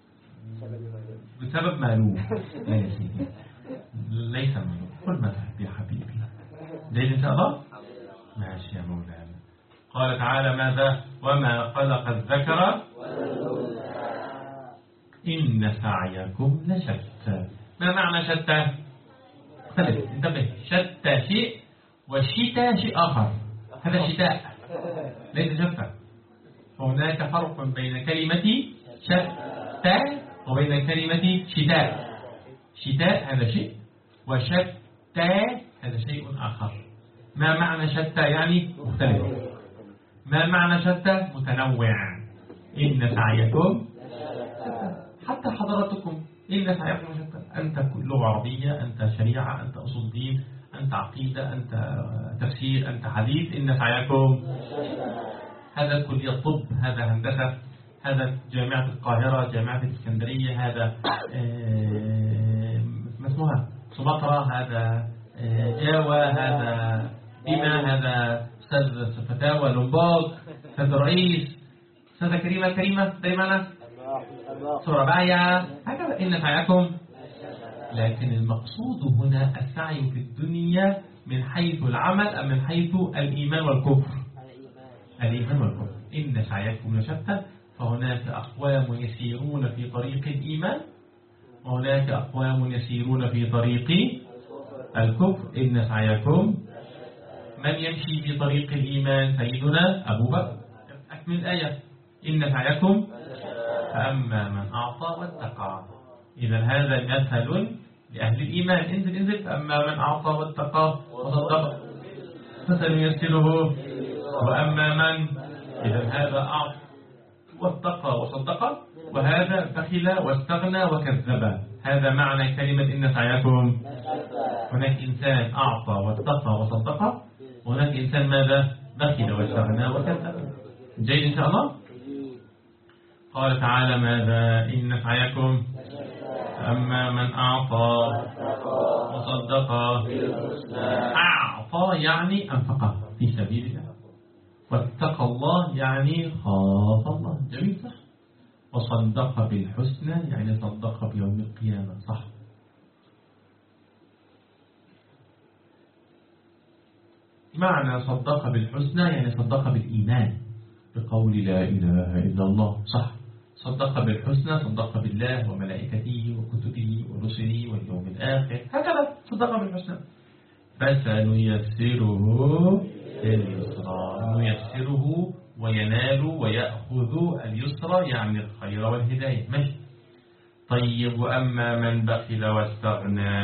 بسبب معلوم. لا يا سيدي ليس معلوم. قل ما تحب يا حبيبي. جيد إن شاء الله؟ ماشي يا مولانا. قال تعالى ماذا؟ وما خلق الذكر إن سعيكم لشتى. ما معنى شتى؟ اختلف، انتبه. شتى شيء والشتاء شيء آخر. هذا شتاء ليس شتى. هناك فرق بين كلمة شتى وبين كلمة شتاء. شتاء هذا شيء وشتى هذا شيء آخر. ما معنى شتى؟ يعني مختلف. ما معنى شتى؟ متنوع. إن سعيكم حتى حضراتكم إن سعيكم شتى. أنت لغة عربية، أنت شريعة، أنت أصول دين، أنت عقيدة، أنت تفسير، أنت حديث. إن سعيكم هذا كلية طب، هذا هندسة، هذا جامعة القاهرة، جامعة الإسكندرية، هذا ما اسمها سمطرة، هذا جاوة، هذا بما، هذا أستاذ فتاوى لومبارد، أستاذ رئيس، أستاذة كريمة دايما سوربايا، هكذا. إن سعيكم. لكن المقصود هنا السعي في الدنيا من حيث العمل أم من حيث الإيمان والكفر؟ الإيمان والكفر. إن سعيكم لشتى. فهناك أقوام يسيرون في طريق الإيمان وهناك أقوام يسيرون في طريق الكفر. إن سعيكم. من يمشي في طريق الإيمان؟ سيدنا أبو بكر. أكمل الآية. إن سعيكم فأما من أعطى واتقى. إذا هذا مثل لأهل الإيمان. انزل. فأما من أعطى واتقى وصدق فسنيسره. وأما من إذا هذا أعطى واتقى وصدق وهذا بخل واستغنى وكذب. هذا معنى كلمة إن سعيكم. هناك إنسان أعطى واتقى وصدق وهناك إنسان ماذا؟ بخل واستغنى وكذب. جيد إن شاء الله. قال تعالى ماذا؟ إن سعيكم أما من أعطى وصدق. أعطى يعني أنفقه في سبيل الله، واتقى الله يعني خاف الله. جميل صح. وصدق بالحسنى يعني صدق بيوم القيامة. صح. معنى صدق بالحسنى يعني صدق بالإيمان بقول لا إله إلا الله. صح. صدق بالحسنى صدق بالله وملائكته وكتبه ورسله واليوم الآخر، هكذا صدق بالحسنى. فسنيسره لليسرى. نيسره وينال ويأخذ اليسرى يعني الخير والهداية. ماشي. طيب وأما من بخل واستغنى.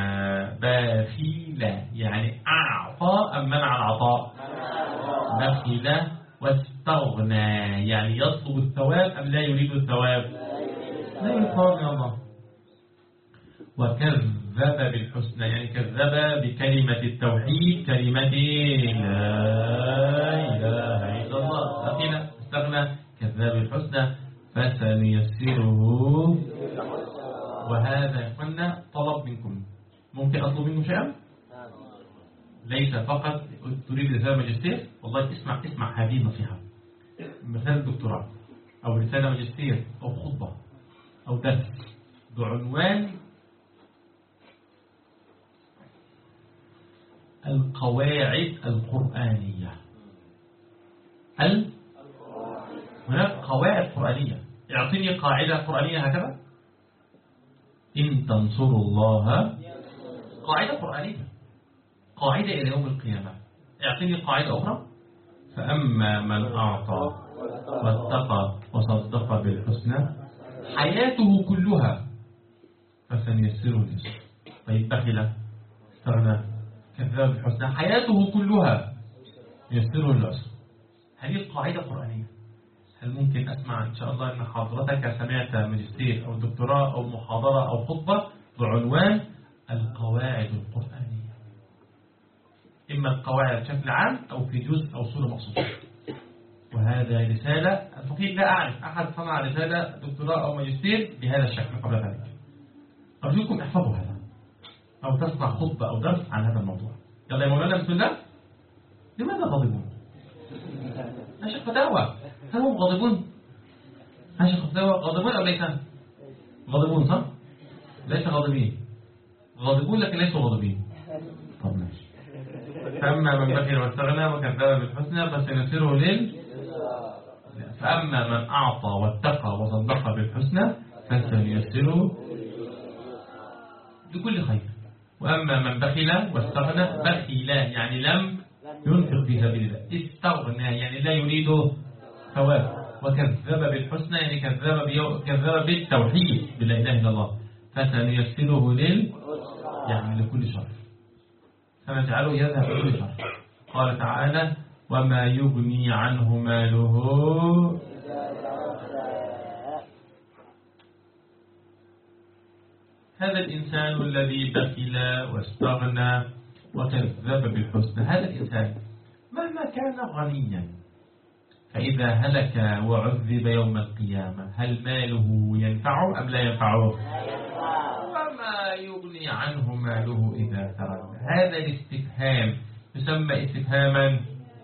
بخيل يعني أعطى أم منع العطاء؟ بخل واستغنى يعني يطلب الثواب أم لا يريد الثواب؟ لا يريد الثواب من الله. وكذب بالحسنى يعني كذب بكلمة التوحيد، كلمة لا إله إلا الله. بخل استغنى كذب بالحسنى. فسنيسره. وهذا يقولنا طلب منكم. ممكن أطلب منكم شيئا؟ ليس فقط تريد رسالة ماجستير. والله اسمع هذه النصيحة. مثلا دكتوراه أو رسالة ماجستير أو خطبة أو درس بعنوان القواعد القرآنية. هناك قواعد قرآنية. اعطيني قاعدة قرآنية هكذا. إن تنصروا الله. قاعدة قرآنية، قاعدة إلى يوم القيامة. اعطيني قاعدة أخرى. فأما من أعطى واتقى وصدق بالحسنى حياته كلها فسنيسره لليسر. طيب بخل استغنى كذب بالحسنى حياته كلها يسره لليسر. هذه القاعدة القرآنية. هل ممكن أسمع إن شاء الله أن حضرتك سمعت ماجستير أو دكتوراه أو محاضرة أو خطبة بعنوان القواعد القرآنية، إما القواعد بشكل عام أو في جزء أو سورة مخصوصة. وهذا رسالة الفقيه لا أعرف أحد صنع رسالة دكتوراه أو ماجستير بهذا الشكل قبل ذلك. أرجوكم احفظوا هذا أو تسمع خطبة أو درس عن هذا الموضوع. يلا يا مولانا بسم الله. لماذا غاضبون؟ هاشق فتاوى، هل هم غاضبون؟ هاشق فتاوى غاضبون أو ليس؟ غاضبون صح؟ ليس غاضبين، غاضبون لكن ليسوا غاضبين. طب ماشي. فأما من بخل واستغنى وكذب بالحسنى فسنيسره فأما من أعطى واتقى وصدق بالحسنى فسنيسره لكل خير. وأما من بخل واستغنى، بخل يعني لم ينفق في سبيل الله، استغنى يعني لا يريد ثواب، وكذب بالحسنى يعني كذب بالتوحيد بلا إله إلا الله، فسنيسره يعني لكل شر، سنجعله يذهب لكل شر. قال تعالى وما يغني عنه ماله هذا الإنسان الذي بخل واستغنى وكذب بالحسنى. هذا الإنسان مهما كان غنيا فإذا هلك وعذب يوم القيامة هل ماله ينفعه أم لا ينفعه؟ وما يغني عنه ماله إذا ترك. هذا الاستفهام يسمى استفهاما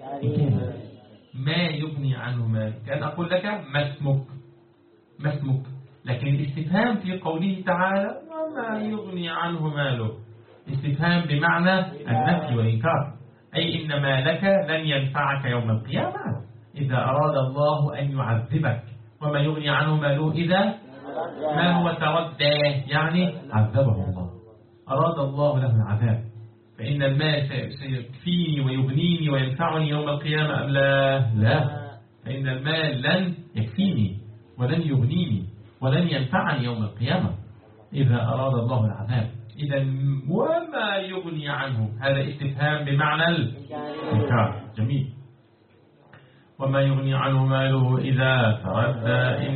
ما يغني عنه ماله، كأن أقول لك ما اسمك، لكن الاستفهام في قوله تعالى وما يغني عنه ماله استفهام بمعنى النفي والإنكار، أي إن مالك لن ينفعك يوم القيامة إذا أراد الله أن يعذبك. وما يغني عنه ماله إذا ما هو تردى يعني عذبه الله، أراد الله له العذاب، فإن المال سيكفيني ويغنيني وينفعني يوم القيامة أم لا، فإن المال لن يكفيني ولن يغنيني ولن ينفعني يوم القيامة إذا أراد الله العذاب. إذا وما يغني عنه هذا استفهام بمعنى الإنكار. جميل. وما يغني عنه ماله إذا تردى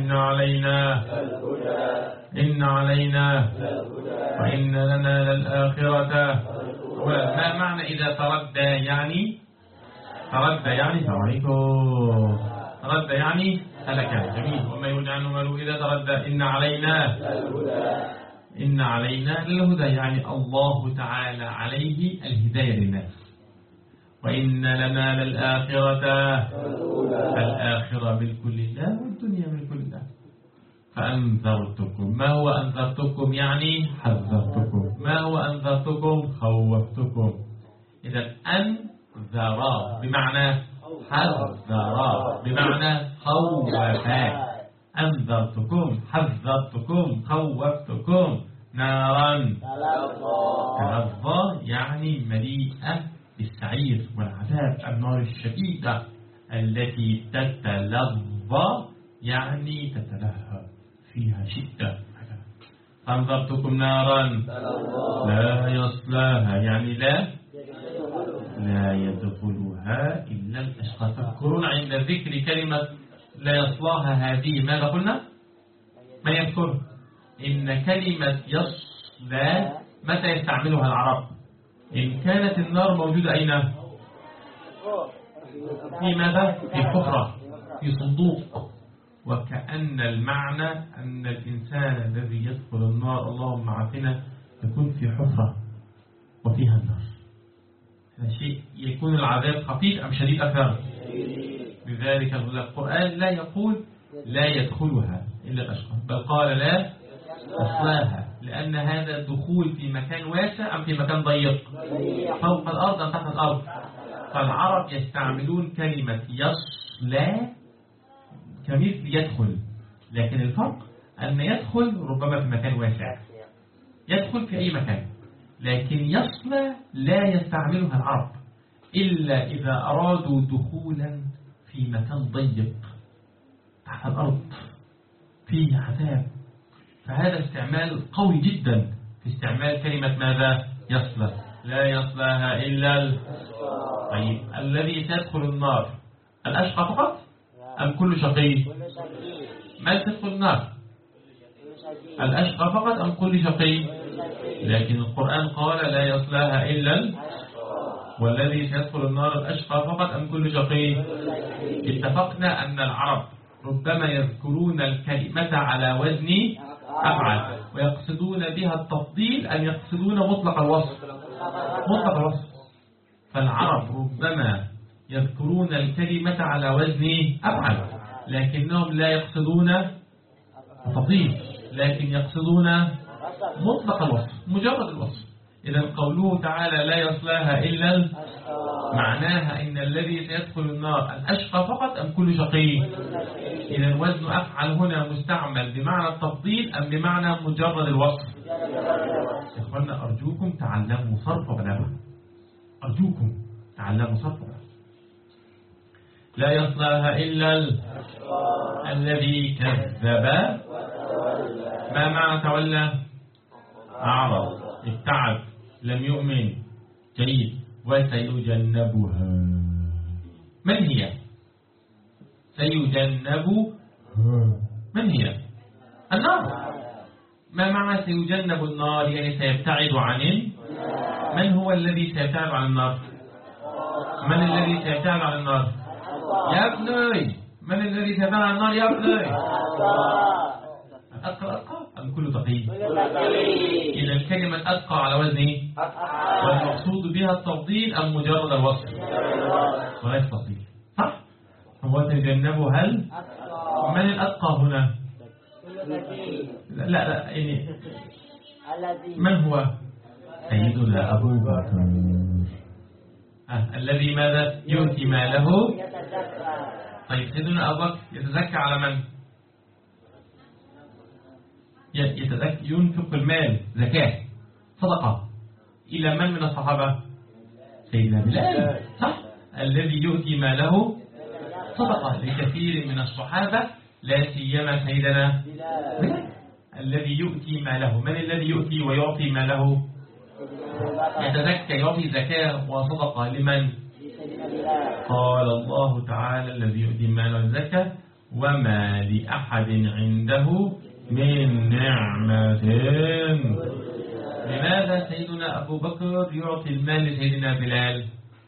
إن علينا وإن لنا للآخرة. ما معنى إذا تردى يعني تردى يعني هلك. جميل. وما يغني عنه ماله إذا تردى إن علينا للهدى يعني الله تعالى عليه الهداية للناس. وإن لنا للآخرة الآخرة ملك لله والدنيا ملك لله. فأنذرتكم. ما هو أنذرتكم يعني حذرتكم. ما هو أنذرتكم خوفتكم. إذا أنذر بمعنى حذر بمعنى خوفا. أنذرتكم حذرتكم خوفتكم نارا تلظى يعني مليئة بالسعير والعذاب، النار الشديدة التي تتلظى يعني تتلهى فيها شدة. أنذرتكم نارا لا يصلاها يعني لا يدخلها إلا الأشقى. تذكرون عند ذكر كلمة لا يصلاها هذه ماذا قلنا؟ ما يذكر إن كلمة يصلى متى يستعملها العرب؟ إن كانت النار موجودة أين؟ في ماذا؟ في حفرة، في صندوق. وكأن المعنى أن الإنسان الذي يدخل النار اللهم عافنا يكون في حفرة وفيها النار. هذا شيء يكون العذاب خفيف أم شديد أكثر؟ لذلك القرآن لا يقول لا يدخلها إلا الأشقى، بل قال لا يصلاها، لأن هذا الدخول في مكان واسع أم في مكان ضيق؟ فوق الأرض أم تحت الأرض؟ فالعرب يستعملون كلمة يصلى كمثل يدخل، لكن الفرق أن يدخل ربما في مكان واسع، يدخل في أي مكان، لكن يصلى لا يستعملها العرب إلا إذا أرادوا دخولا في مكان ضيق تحت الأرض فيه عذاب. فهذا استعمال قوي جدا في استعمال كلمة ماذا؟ يصلى. لا يصلاها إلا طيب الذي تدخل النار الأشقى فقط أم كل شقي؟ من تدخل النار؟ الأشقى فقط أم كل شقي؟ لكن القرآن قال لا يصلاها إلا والذي سيدخل النار الأشقى فقط أم كل شقي؟ اتفقنا أن العرب ربما يذكرون الكلمة على وزن أفعل ويقصدون بها التفضيل أن يقصدون مطلق الوصف. مطلق الوصف. فالعرب ربما يذكرون الكلمة على وزن أفعل لكنهم لا يقصدون التفضيل لكن يقصدون مطلق الوصف مجرد الوصف. إذا قوله تعالى لا يصلاها إلا معناها إن الذي سيدخل النار الأشقى فقط أم كل شقي؟ إذا وزن أفعل هنا مستعمل بمعنى التفضيل أم بمعنى مجرد الوصف؟ إخوانا أرجوكم تعلموا صرف بلاغة. أرجوكم تعلموا صرف بلاغة. لا يصلاها إلا الذي كذب. ما معنى تولى؟ أعرض، ابتعد، لم يؤمن. جيد. وسيجنبها. من هي؟ سيجنبها. من هي؟ النار. ما معنى سيجنب النار؟ يعني سيبتعد عن. من هو الذي سيبتعد عن النار؟ من الذي سيبتعد عن النار؟ يا ابني من الذي سيبتعد عن النار يا ابني؟ الأتقى أم كل تقي؟ إذا الكلمة أتقى على وزن والمقصود بها التفضيل أم مجرد الوصف؟ وليس تفضيل. صح؟ هو تجنبه. هل من الأتقى هنا؟ لا يعني من هو؟ سيدنا أبو بكر. الذي ماذا؟ يؤتي ماله. طيب سيدنا أبو بكر يتزكى على من؟ ينفق المال زكاة صدقة إلى من من الصحابة؟ سيدنا بلال. صح؟ الذي يؤتي ماله صدقة لكثير من الصحابة لا سيما سيدنا بلال. الذي يؤتي ماله. من الذي يؤتي ويعطي ماله؟ يتزكى يعطي زكاة وصدقة لمن؟ قال الله تعالى الذي يؤتي ماله الزكاة وما لأحد عنده من نعمة. لماذا سيدنا أبو بكر يعطي المال لسيدنا بلال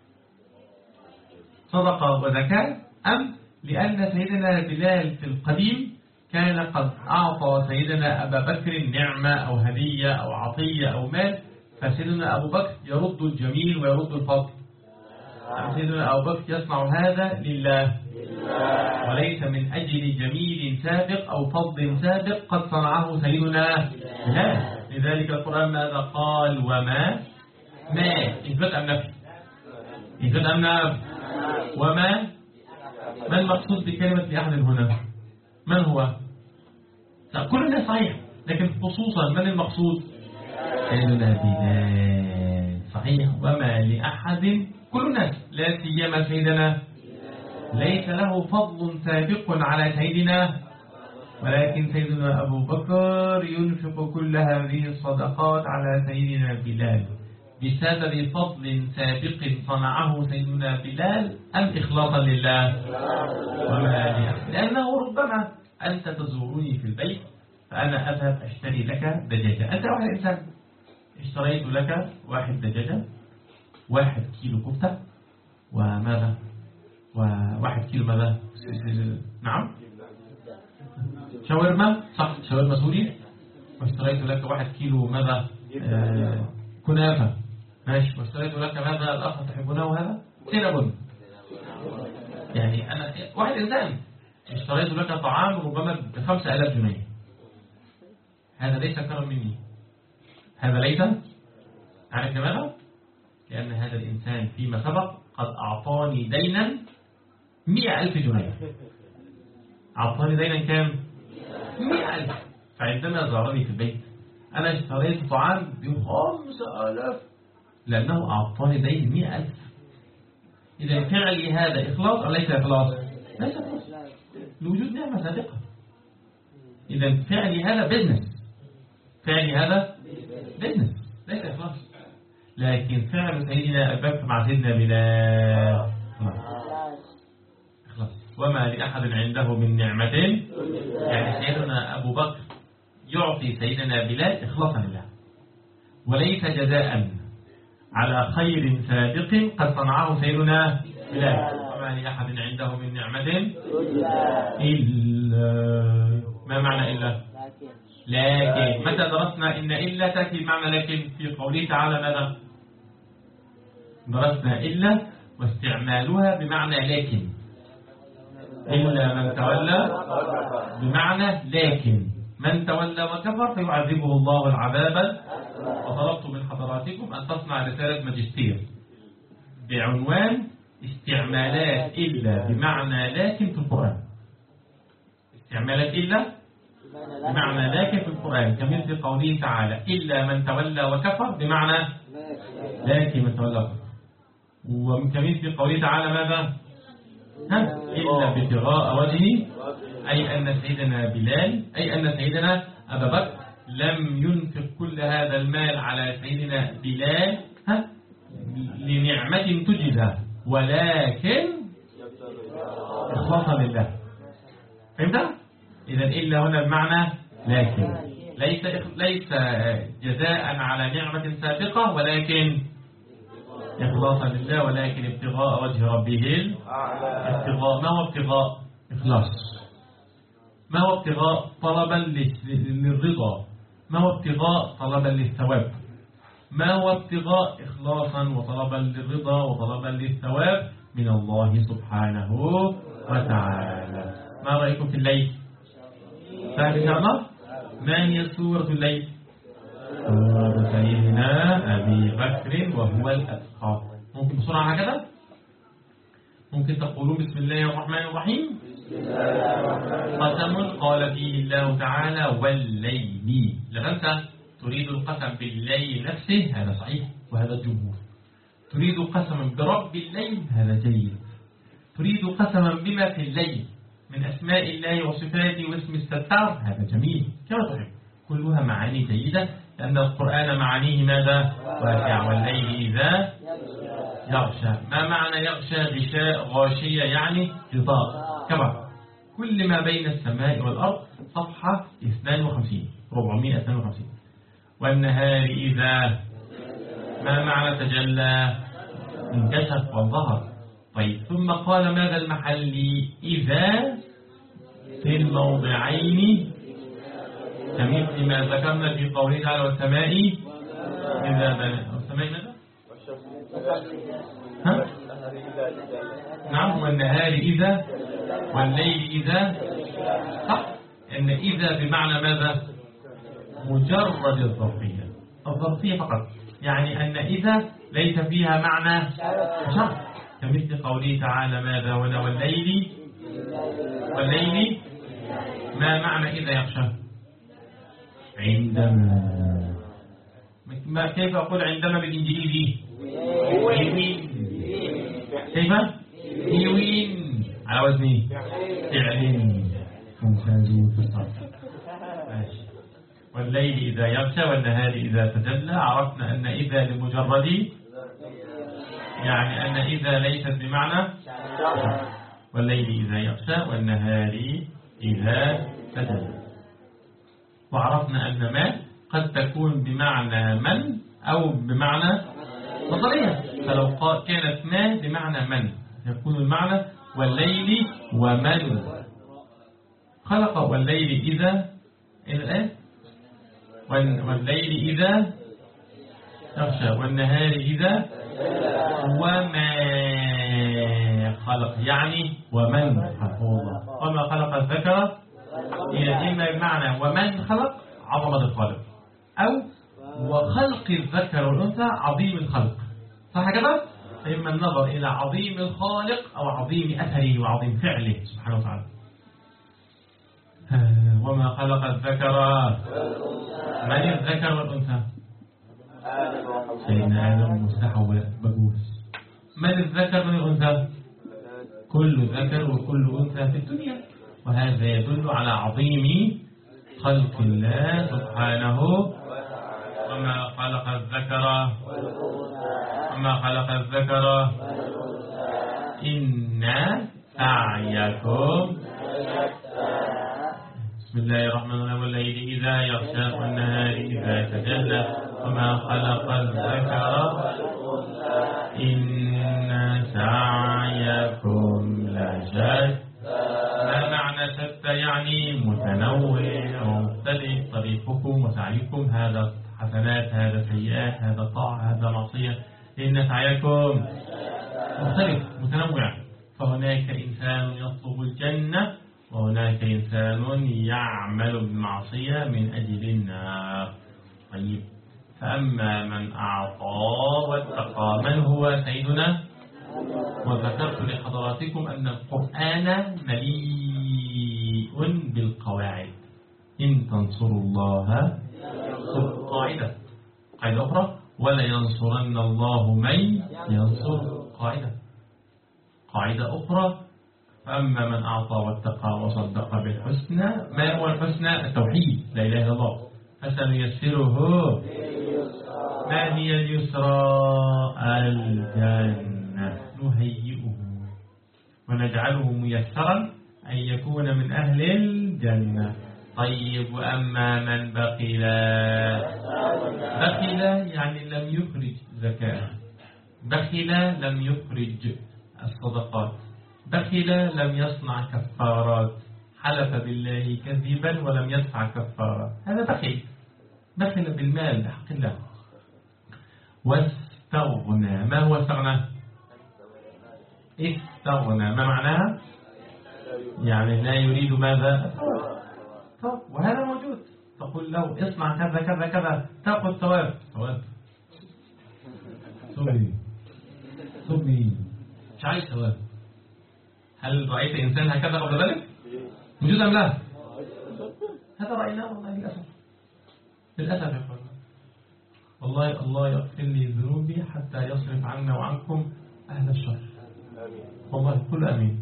صدقة وزكاة؟ أم لأن سيدنا بلال في القديم كان قد أعطى سيدنا أبا بكر نعمة أو هدية أو عطية أو مال فسيدنا أبو بكر يرد الجميل ويرد الفضل؟ سيدنا أبو بكر يصنع هذا لله وليس من أجل جميل سابق أو فضل سابق قد صنعه سيدنا بلال. لذلك القرآن ماذا قال؟ وما إثبات أم نفي؟ إثبات أم نفي؟ وما ما المقصود بكلمة لأحد هنا؟ من هو؟ كل الناس صحيح لكن خصوصا من المقصود؟ سيدنا بلال. صحيح. وما لأحد كل الناس لا سيما سيدنا ليس له فضل سابق على سيدنا ولكن سيدنا أبو بكر ينفق كل هذه الصدقات على سيدنا بلال بسبب فضل سابق صنعه سيدنا بلال أم إخلاصا لله؟ لأنه ربما أنت تزورني في البيت فأنا أذهب أشتري لك دجاجة. أنت واحد إنسان اشتريت لك 1 دجاجة 1 كيلو كفتة وماذا؟ و1 كيلو ماذا؟ نعم شاورما. صح شاورما سوري. واشتريت لك 1 كيلو ماذا؟ كنافة. ماشي. واشتريت لك ماذا الآخر تحبونه هذا؟ سينابون. يعني أنا واحد إنسان اشتريت لك طعام ربما ب5000 جنيه. هذا ليس كرم مني. هذا ليس. عارف لماذا؟ لأن هذا الإنسان فيما سبق قد أعطاني دينا 100,000 جنيه. أعطاني دينا كام؟ 100,000. فعندما زارني في البيت أنا اشتريت طعام ب5,000 لأنه أعطاني دين 100,000. إذا فعلي هذا إخلاص أو ليس إخلاص؟ ليس إخلاص لوجود نعمة سابقة. إذا فعلي هذا بزنس. فعلي هذا بزنس ليس إخلاص. لكن فعل سيدنا أبو بكر مع سيدنا بلال إخلاص. وما لأحد عنده من نعمة. يعني سيدنا أبو بكر يعطي سيدنا بلال إخلاصا لله، وليس جزاء على خير سابق قد صنعه سيدنا بلال. وما لأحد عنده من نعمة إلا، ما معنى إلا؟ لكن. متى درسنا إن إلا تأتي بمعنى لكن؟ في قوله تعالى ماذا؟ درسنا إلا واستعمالها بمعنى لكن. إلا من تولى بمعنى لكن، من تولى وكفر فيعذبه الله العذاب. وطلبت من حضراتكم أن تصنع رسالة ماجستير بعنوان استعمالات إلا بمعنى لكن في القرآن. استعمالات إلا بمعنى لكن في القرآن، كمثل قوله تعالى إلا من تولى وكفر بمعنى لكن من تولى وكفر. وكمثل قوله تعالى ماذا؟ إلا ابتغاء وجهه، أي أن سيدنا بلال، أي أن سيدنا أبا بكر لم ينفق كل هذا المال على سيدنا بلال لنعمة تجزى، ولكن إخلاصا لله. فهمت؟ إذا إلا هنا بمعنى لكن، ليس جزاء على نعمة سابقة، ولكن إخلاصا لله، ولكن ابتغاء وجه ربه. ابتغاء، ما هو ابتغاء؟ إخلاص. ما هو ابتغاء؟ طلبا للرضا. ما هو ابتغاء؟ طلبا للثواب. ما هو ابتغاء؟ إخلاصا وطلبا للرضا وطلبا للثواب من الله سبحانه وتعالى. ما رأيكم في الليل؟ سهل إن شاء الله. ما هي سورة الليل؟ سورة سيدنا أبي بكر وهو الأتقى. ممكن بسرعة هكذا؟ ممكن تقولون بسم الله الرحمن الرحيم. قسم قال فيه الله تعالى والليل. لا تنسى، تريد القسم بالليل نفسه، هذا صحيح وهذا الجمهور. تريد قسما برب الليل، هذا جيد. تريد قسما بما في الليل من أسماء الله وصفاته واسم الستار، هذا جميل كما تحب. كلها معاني جيدة، لأن القرآن معانيه ماذا؟ واسع. والليل إذا يغشى. ما معنى يغشى؟ غشاء، غاشية، يعني غطاء كبر. كل ما بين السماء والأرض، صفحة 52 452. والنهار إذا، ما معنى تجلى؟ انكشف وظهر. طيب، ثم قال ماذا المحلي؟ إذا في الموضعين، كمثل ما ذكرنا في قوله تعالى والسماء إذا بنى. والسماء ماذا؟ نعم. والنهار إذا، والليل إذا. صح، إن إذا بمعنى ماذا؟ مجرد الظرفية، الظرفية فقط، يعني أن إذا ليس فيها معنى شرط، كمثل قوله تعالى ماذا؟ والليل. والليل ما معنى إذا يغشى؟ عندما. كيف أقول عندما بالإنجليزي؟ كيف؟ يوين، على وزن فعل. ممتازون في الصرف. ماشي. والليل إذا يغشى والنهار إذا تجلى. عرفنا أن إذا لمجرد، يعني أن إذا ليست بمعنى. والليل إذا يغشى والنهار إذا تجلى. وعرفنا أن ما قد تكون بمعنى من أو بمعنى مصدرية. فلو كانت ما بمعنى من، يكون المعنى والليل ومن خلق. والليل إذا، إلى الآن، والليل إذا يغشى والنهار إذا، وما خلق، يعني ومن خلق الله. وما خلق الذكر، إما بمعنى ومن خلق عظمة الخالق، أو وخلق الذكر والأنثى عظيم الخلق. صح كده؟ فإما النظر إلى عظيم الخالق أو عظيم أثره وعظيم فعله سبحانه وتعالى. وما خلق الذكر، من الذكر والأنثى؟ سيدنا آدم وحواء بجوز. من الذكر من الأنثى؟ كل ذكر وكل أنثى في الدنيا. وهذا يدل على عظيم خلق الله سبحانه. وما خلق الذكر، وما خلق الذكر إن سعيكم. بسم الله الرحمن الرحيم. والليل إذا يغشى والنهار إذا تجلى وما خلق الذكر إن سعيكم لشتى. ما معنى شتى؟ يعني متنوع ومختلف. طريقكم وسعيكم هذا حسنات هذا سيئات هذا طاعة هذا معصية. إن سعيكم مختلف متنوع. فهناك إنسان يطلب الجنة وهناك إنسان يعمل بالمعصية من أجل النار. طيب فأما من أعطى واتقى من هو سيدنا؟ وذكرت لحضراتكم أن القرآن مليء بالقواعد. إن تنصروا الله قاعدة أخرى ولا ينصرن الله من ينصر. قاعدة أخرى فأما من أعطى واتقى وصدق بالحسنى. ما هو الحسنى؟ التوحيد لا إله إلا الله. فسنيسره. ما هي اليسرى؟ الجنة. نهيئه ونجعله ميسرا أن يكون من أهل الجنة. طيب وأما من بخل يعني لم يخرج زكاة. بخل لم يخرج الصدقات. بخل لم يصنع كفارات. حلف بالله كذبا ولم يدفع كفارة. هذا بخل بالمال لحق الله. واستغنى. ما هو استغنى؟ استغنى ما معناها؟ يعني لا يريد ماذا؟ طب وهذا موجود. تقول له اصنع كذا كذا كذا تأخذ ثواب. صبي مش عايز ثواب. هل رأيت إنسان هكذا قبل ذلك؟ موجود أم لا؟ هذا رأيناه والله للأسف يا أخوان. والله الله يغفر لي ذنوبي حتى يصرف عنا وعنكم أهل الشر. والله كل أمين.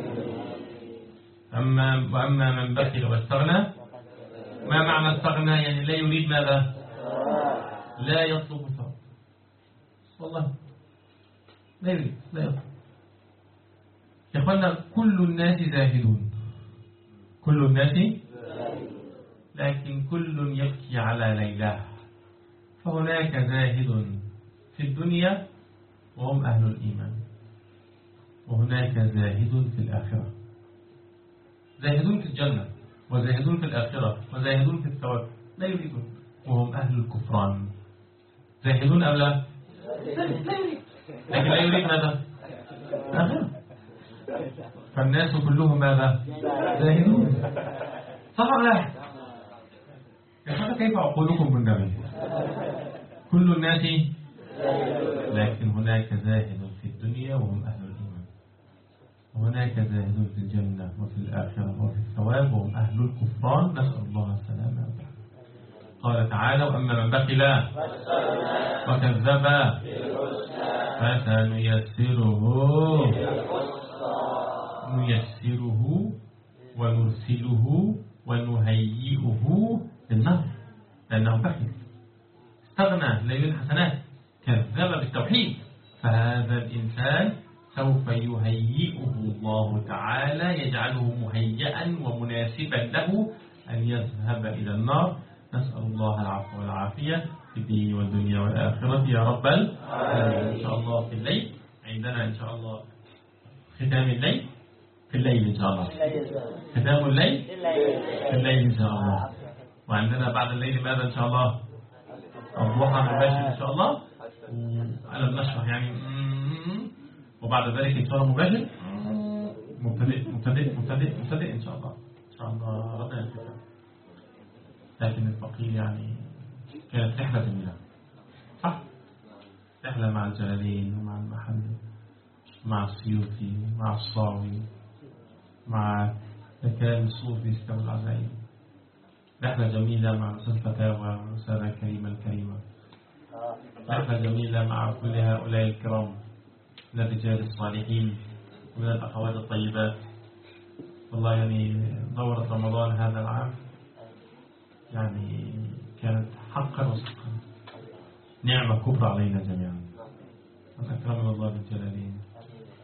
وأما من بخل واستغنى. ما معنى استغنى؟ يعني لا يريد ماذا؟ لا يطلب ثواب. والله لا يريد لا يطلب. يا أخوانا كل الناس زاهدون. كل الناس لكن كل يبكي على ليلاه. فهناك زاهد في الدنيا وهم أهل الإيمان وهناك زاهد في الآخرة. زاهدون في الجنة وزاهدون في الآخرة وزاهدون في الثواب لا يريدون وهم أهل الكفران. زاهدون أم لا؟ لا يريد. لكن لا يريد ماذا؟ آخرة. فالناس كلهم ماذا؟ زاهدون. صح ولا لا؟ كيف عقولكم بالنبي؟ كل الناس لكن هناك زاهد في الدنيا وهم أهل الإيمان وهناك زاهد في الجنة وفي الآخرة وفي الثواب وهم أهل الكفران. نسأل الله السلامة. قال تعالى وأما من بخل وكذب فسنيسره ونرسله ونهيئه للنار لأنه بخل استغنى لا يريد الحسنات كذب بالتوحيد. فهذا الإنسان سوف يهيئه الله تعالى يجعله مهيئا ومناسبا له أن يذهب إلى النار. نسأل الله العفو والعافية في الدين والدنيا والآخرة يا رب العالمين. إن شاء الله في الليل عندنا إن شاء الله ختام الليل في الليل إن شاء الله. ختام الليل في الليل إن شاء الله. وعندنا بعد الليل ماذا إن شاء الله؟ الضحى مباشر إن شاء الله. وعلى النشرة يعني وبعد ذلك إن شاء الله مباشر مبتدئ إن شاء الله. إن شاء الله ربنا يكرمك. لكن الفقير يعني كانت رحلة جميلة صح؟ رحلة مع الجلالين ومع المحل مع السيوطي مع الصاوي مع الكلام الصوفي استوى العزائم. رحلة جميلة مع رسالة فتاوى ورسالة كريمة الكريمة. رحلة جميلة مع كل هؤلاء الكرام من الرجال الصالحين ومن الأخوات الطيبات. والله يعني دورة رمضان هذا العام يعني كانت حقا وصدقا نعمة كبرى علينا جميعا. أكرمنا الله بالجلالين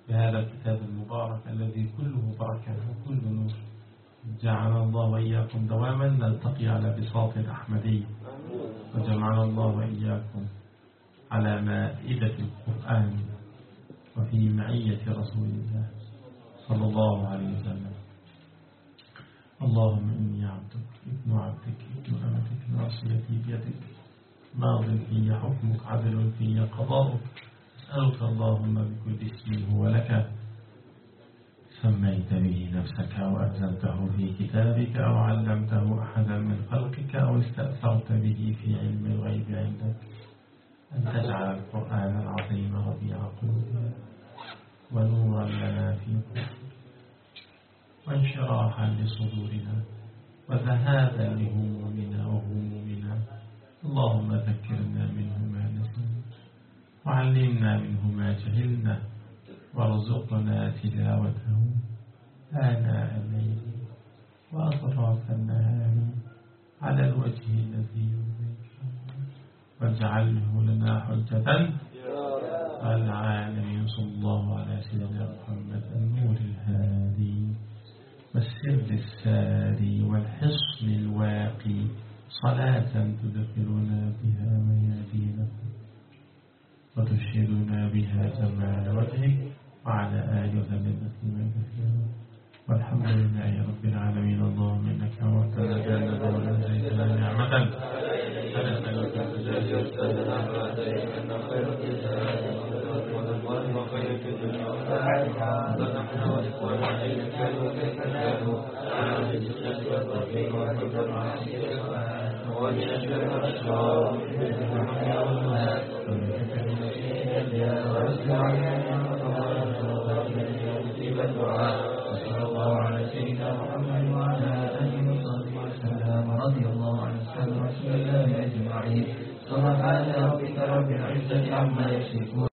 بهذا الكتاب المبارك الذي كله بركة وكله نور. جعل الله وإياكم دواما نلتقي على بساط الأحمدي، وجمعنا الله وإياكم على مائدة القرآن وفي معية رسول الله صلى الله عليه وسلم. اللهم إني عبدك ابن عبدك ابن أمتك ناصيتي بيدك ماض في حكمك عدل في قضاؤك. أسألك اللهم بكل اسم هو لك سميت به نفسك أو أنزلته في كتابك أو علمته أحدا من خلقك أو استأثرت به في علم الغيب عندك أن تجعل القرآن العظيم ربيع قلوبنا ونورا لنا في قلوبنا وانشراحا لصدورنا وذهابا لهمومنا وهمومنا. اللهم ذكرنا منه ما نسينا وعلمنا منه ما جهلنا وارزقنا تلاوته آناء الليل وأطراف النهار على الوجه الذي يرضيك واجعله لنا حجة العالمين. صلى الله على سيدنا محمد النور الهادي والسر الساري والحصن الواقي صلاة تدخلنا بها ميادينكم وتشهدنا بها جمال وجهك وعلى آله وسلم تسليما كثيرا والحمد لله رب العالمين. اللهم إنك وعدتنا جنة ونزلتنا نعمة فنسألك الجزاء والسلام وأتينا خير الجزاء وخير الدنيا والآخرة ونحن والإخوان علينا كانوا كيف كانوا على الجسد والتوفيق والحب والعافية ومن أجل الأشرار من الحياة والمهات ومن كثير من الشيء